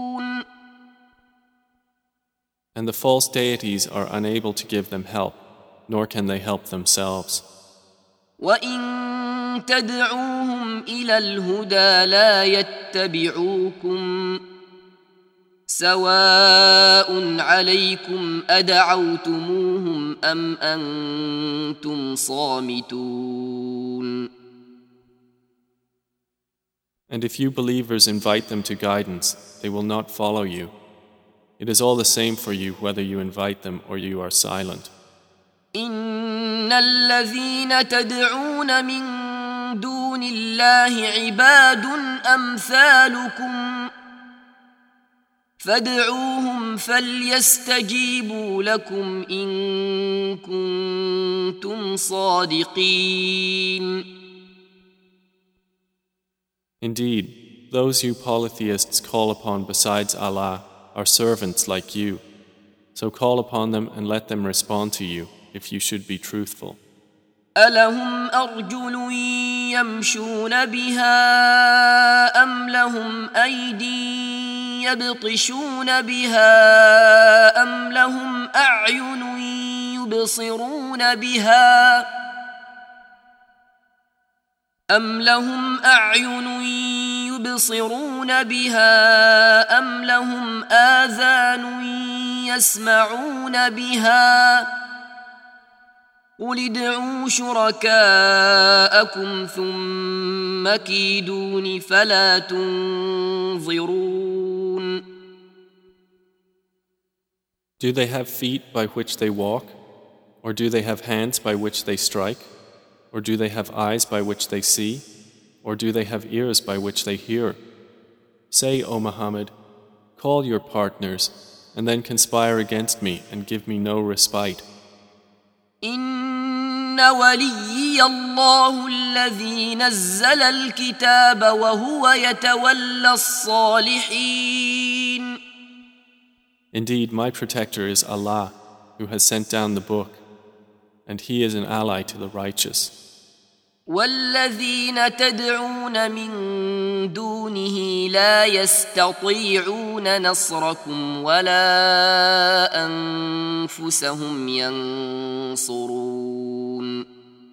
And the false deities are unable to give them help, nor can they help themselves. وإن تدعوهم إلى الهدى لا يتبعوكم سواء عليكم أدعوتموهم أم أنتم صامتون. And if you believers invite them to guidance, they will not follow you. It is all the same for you whether you invite them or you are silent. إن الذين تدعون من دون الله عباد أمثالكم فادعوهم فليستجيبوا لكم إن كنتم صادقين. Indeed, those you polytheists call upon besides Allah are servants like you. So call upon them and let them respond to you if you should be truthful. ألهم أرجل يمشون بها أم لهم أيدي يبطشون بها أم لهم أعين يبصرون بها أم لهم أعين يبصرون بها أم لهم آذان يسمعون بها قل ادعوا شركاءكم ثم كيدون فلا تنظرون. Do they have feet by which they walk? Or do they have hands by which they strike? Or do they have eyes by which they see? Or do they have ears by which they hear? Say, O Muhammad, call your partners, and then conspire against me and give me no respite. إن وليي الله الذي نزل الكتاب وهو يتولى الصالحين. Indeed, my protector is Allah, who has sent down the book, and He is an ally to the righteous. والذين تدعون من دونه لا يستطيعون نصركم ولا أنفسهم ينصرون.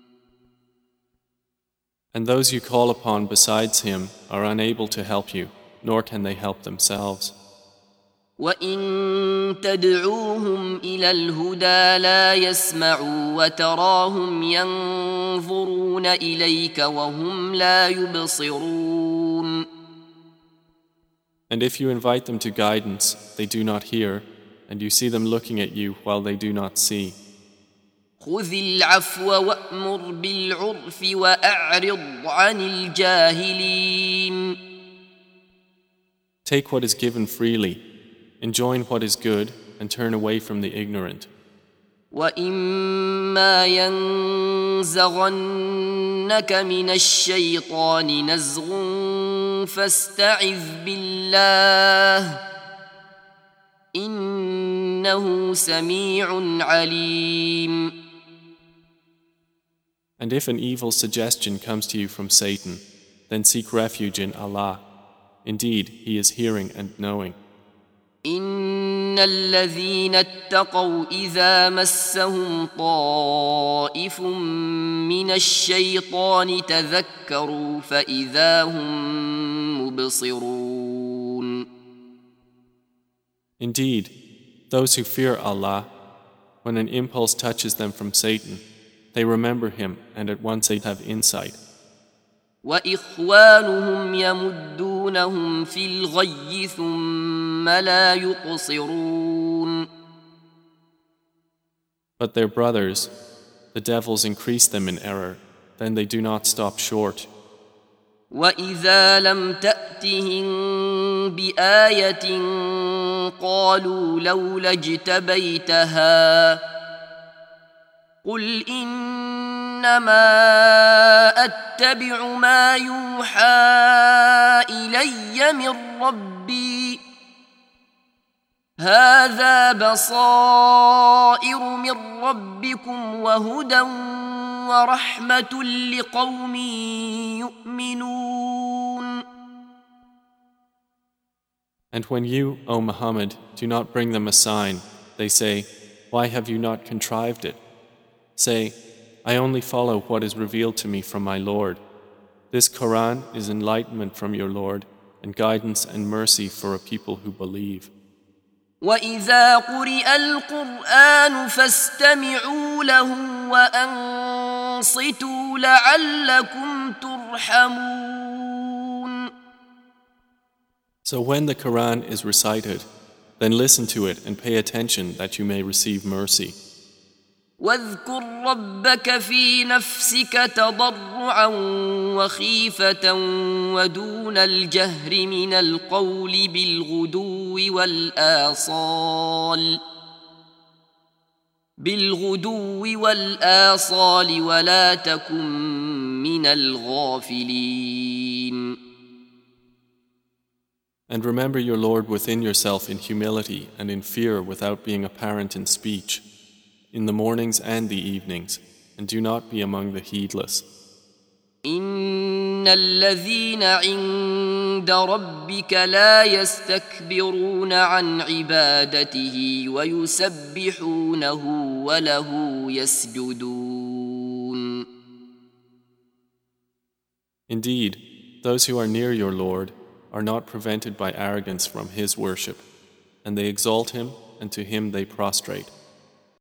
And those you call upon besides Him are unable to help you, nor can they help themselves. وإن تدعوهم إلى الهدى لا يسمعوا وتراهم ينظرون إليك وهم لا يبصرون. And if you invite them to guidance, they do not hear, and you see them looking at you while they do not see. خذ العفو وأمر بالعرف وأعرض عن الجاهلين. Take what is given freely, enjoin what is good, and turn away from the ignorant. وإما ينزغنك من الشيطان نزغ فاستعذ بالله إنه سميع عليم. And if an evil suggestion comes to you from Satan, then seek refuge in Allah. Indeed, He is hearing and knowing. إن الذين اتقوا إذا مسهم طائف من الشيطان تذكروا فإذا هم مبصرون. Indeed, those who fear Allah, when an impulse touches them from Satan, they remember Him and at once they have insight. وإخوانهم يمدونهم في الغي ثم لا يقصرون. But their brothers, the devils increase them in error, then they do not stop short. وإذا لم تأتهم بآية قالوا لولا اجتبيتها قل إنما أتبع ما يوحى إلي من ربي هذا بصائر من ربكم وهدى ورحمة لقوم يؤمنون. And when you, O Muhammad, do not bring them a sign, they say, why have you not contrived it? Say, I only follow what is revealed to me from my Lord. This Quran is enlightenment from your Lord and guidance and mercy for a people who believe. وإذا قرئ القرآن فاستمعوا له وأنصتوا لعلكم ترحمون. So when the Quran is recited, then listen to it and pay attention that you may receive mercy. واذكر ربك في نفسك تضرعا وخيفة ودون الجهر من القول بالغدو والآصال ولا تكن من الغافلين. And remember your Lord within yourself in humility and in fear without being apparent in speech, in the mornings and the evenings, and do not be among the heedless. إن الذين عند ربك لا يستكبرون عن عبادته ويسبحونه وله يسجدون. Indeed, those who are near your Lord are not prevented by arrogance from His worship, and they exalt Him and to Him they prostrate.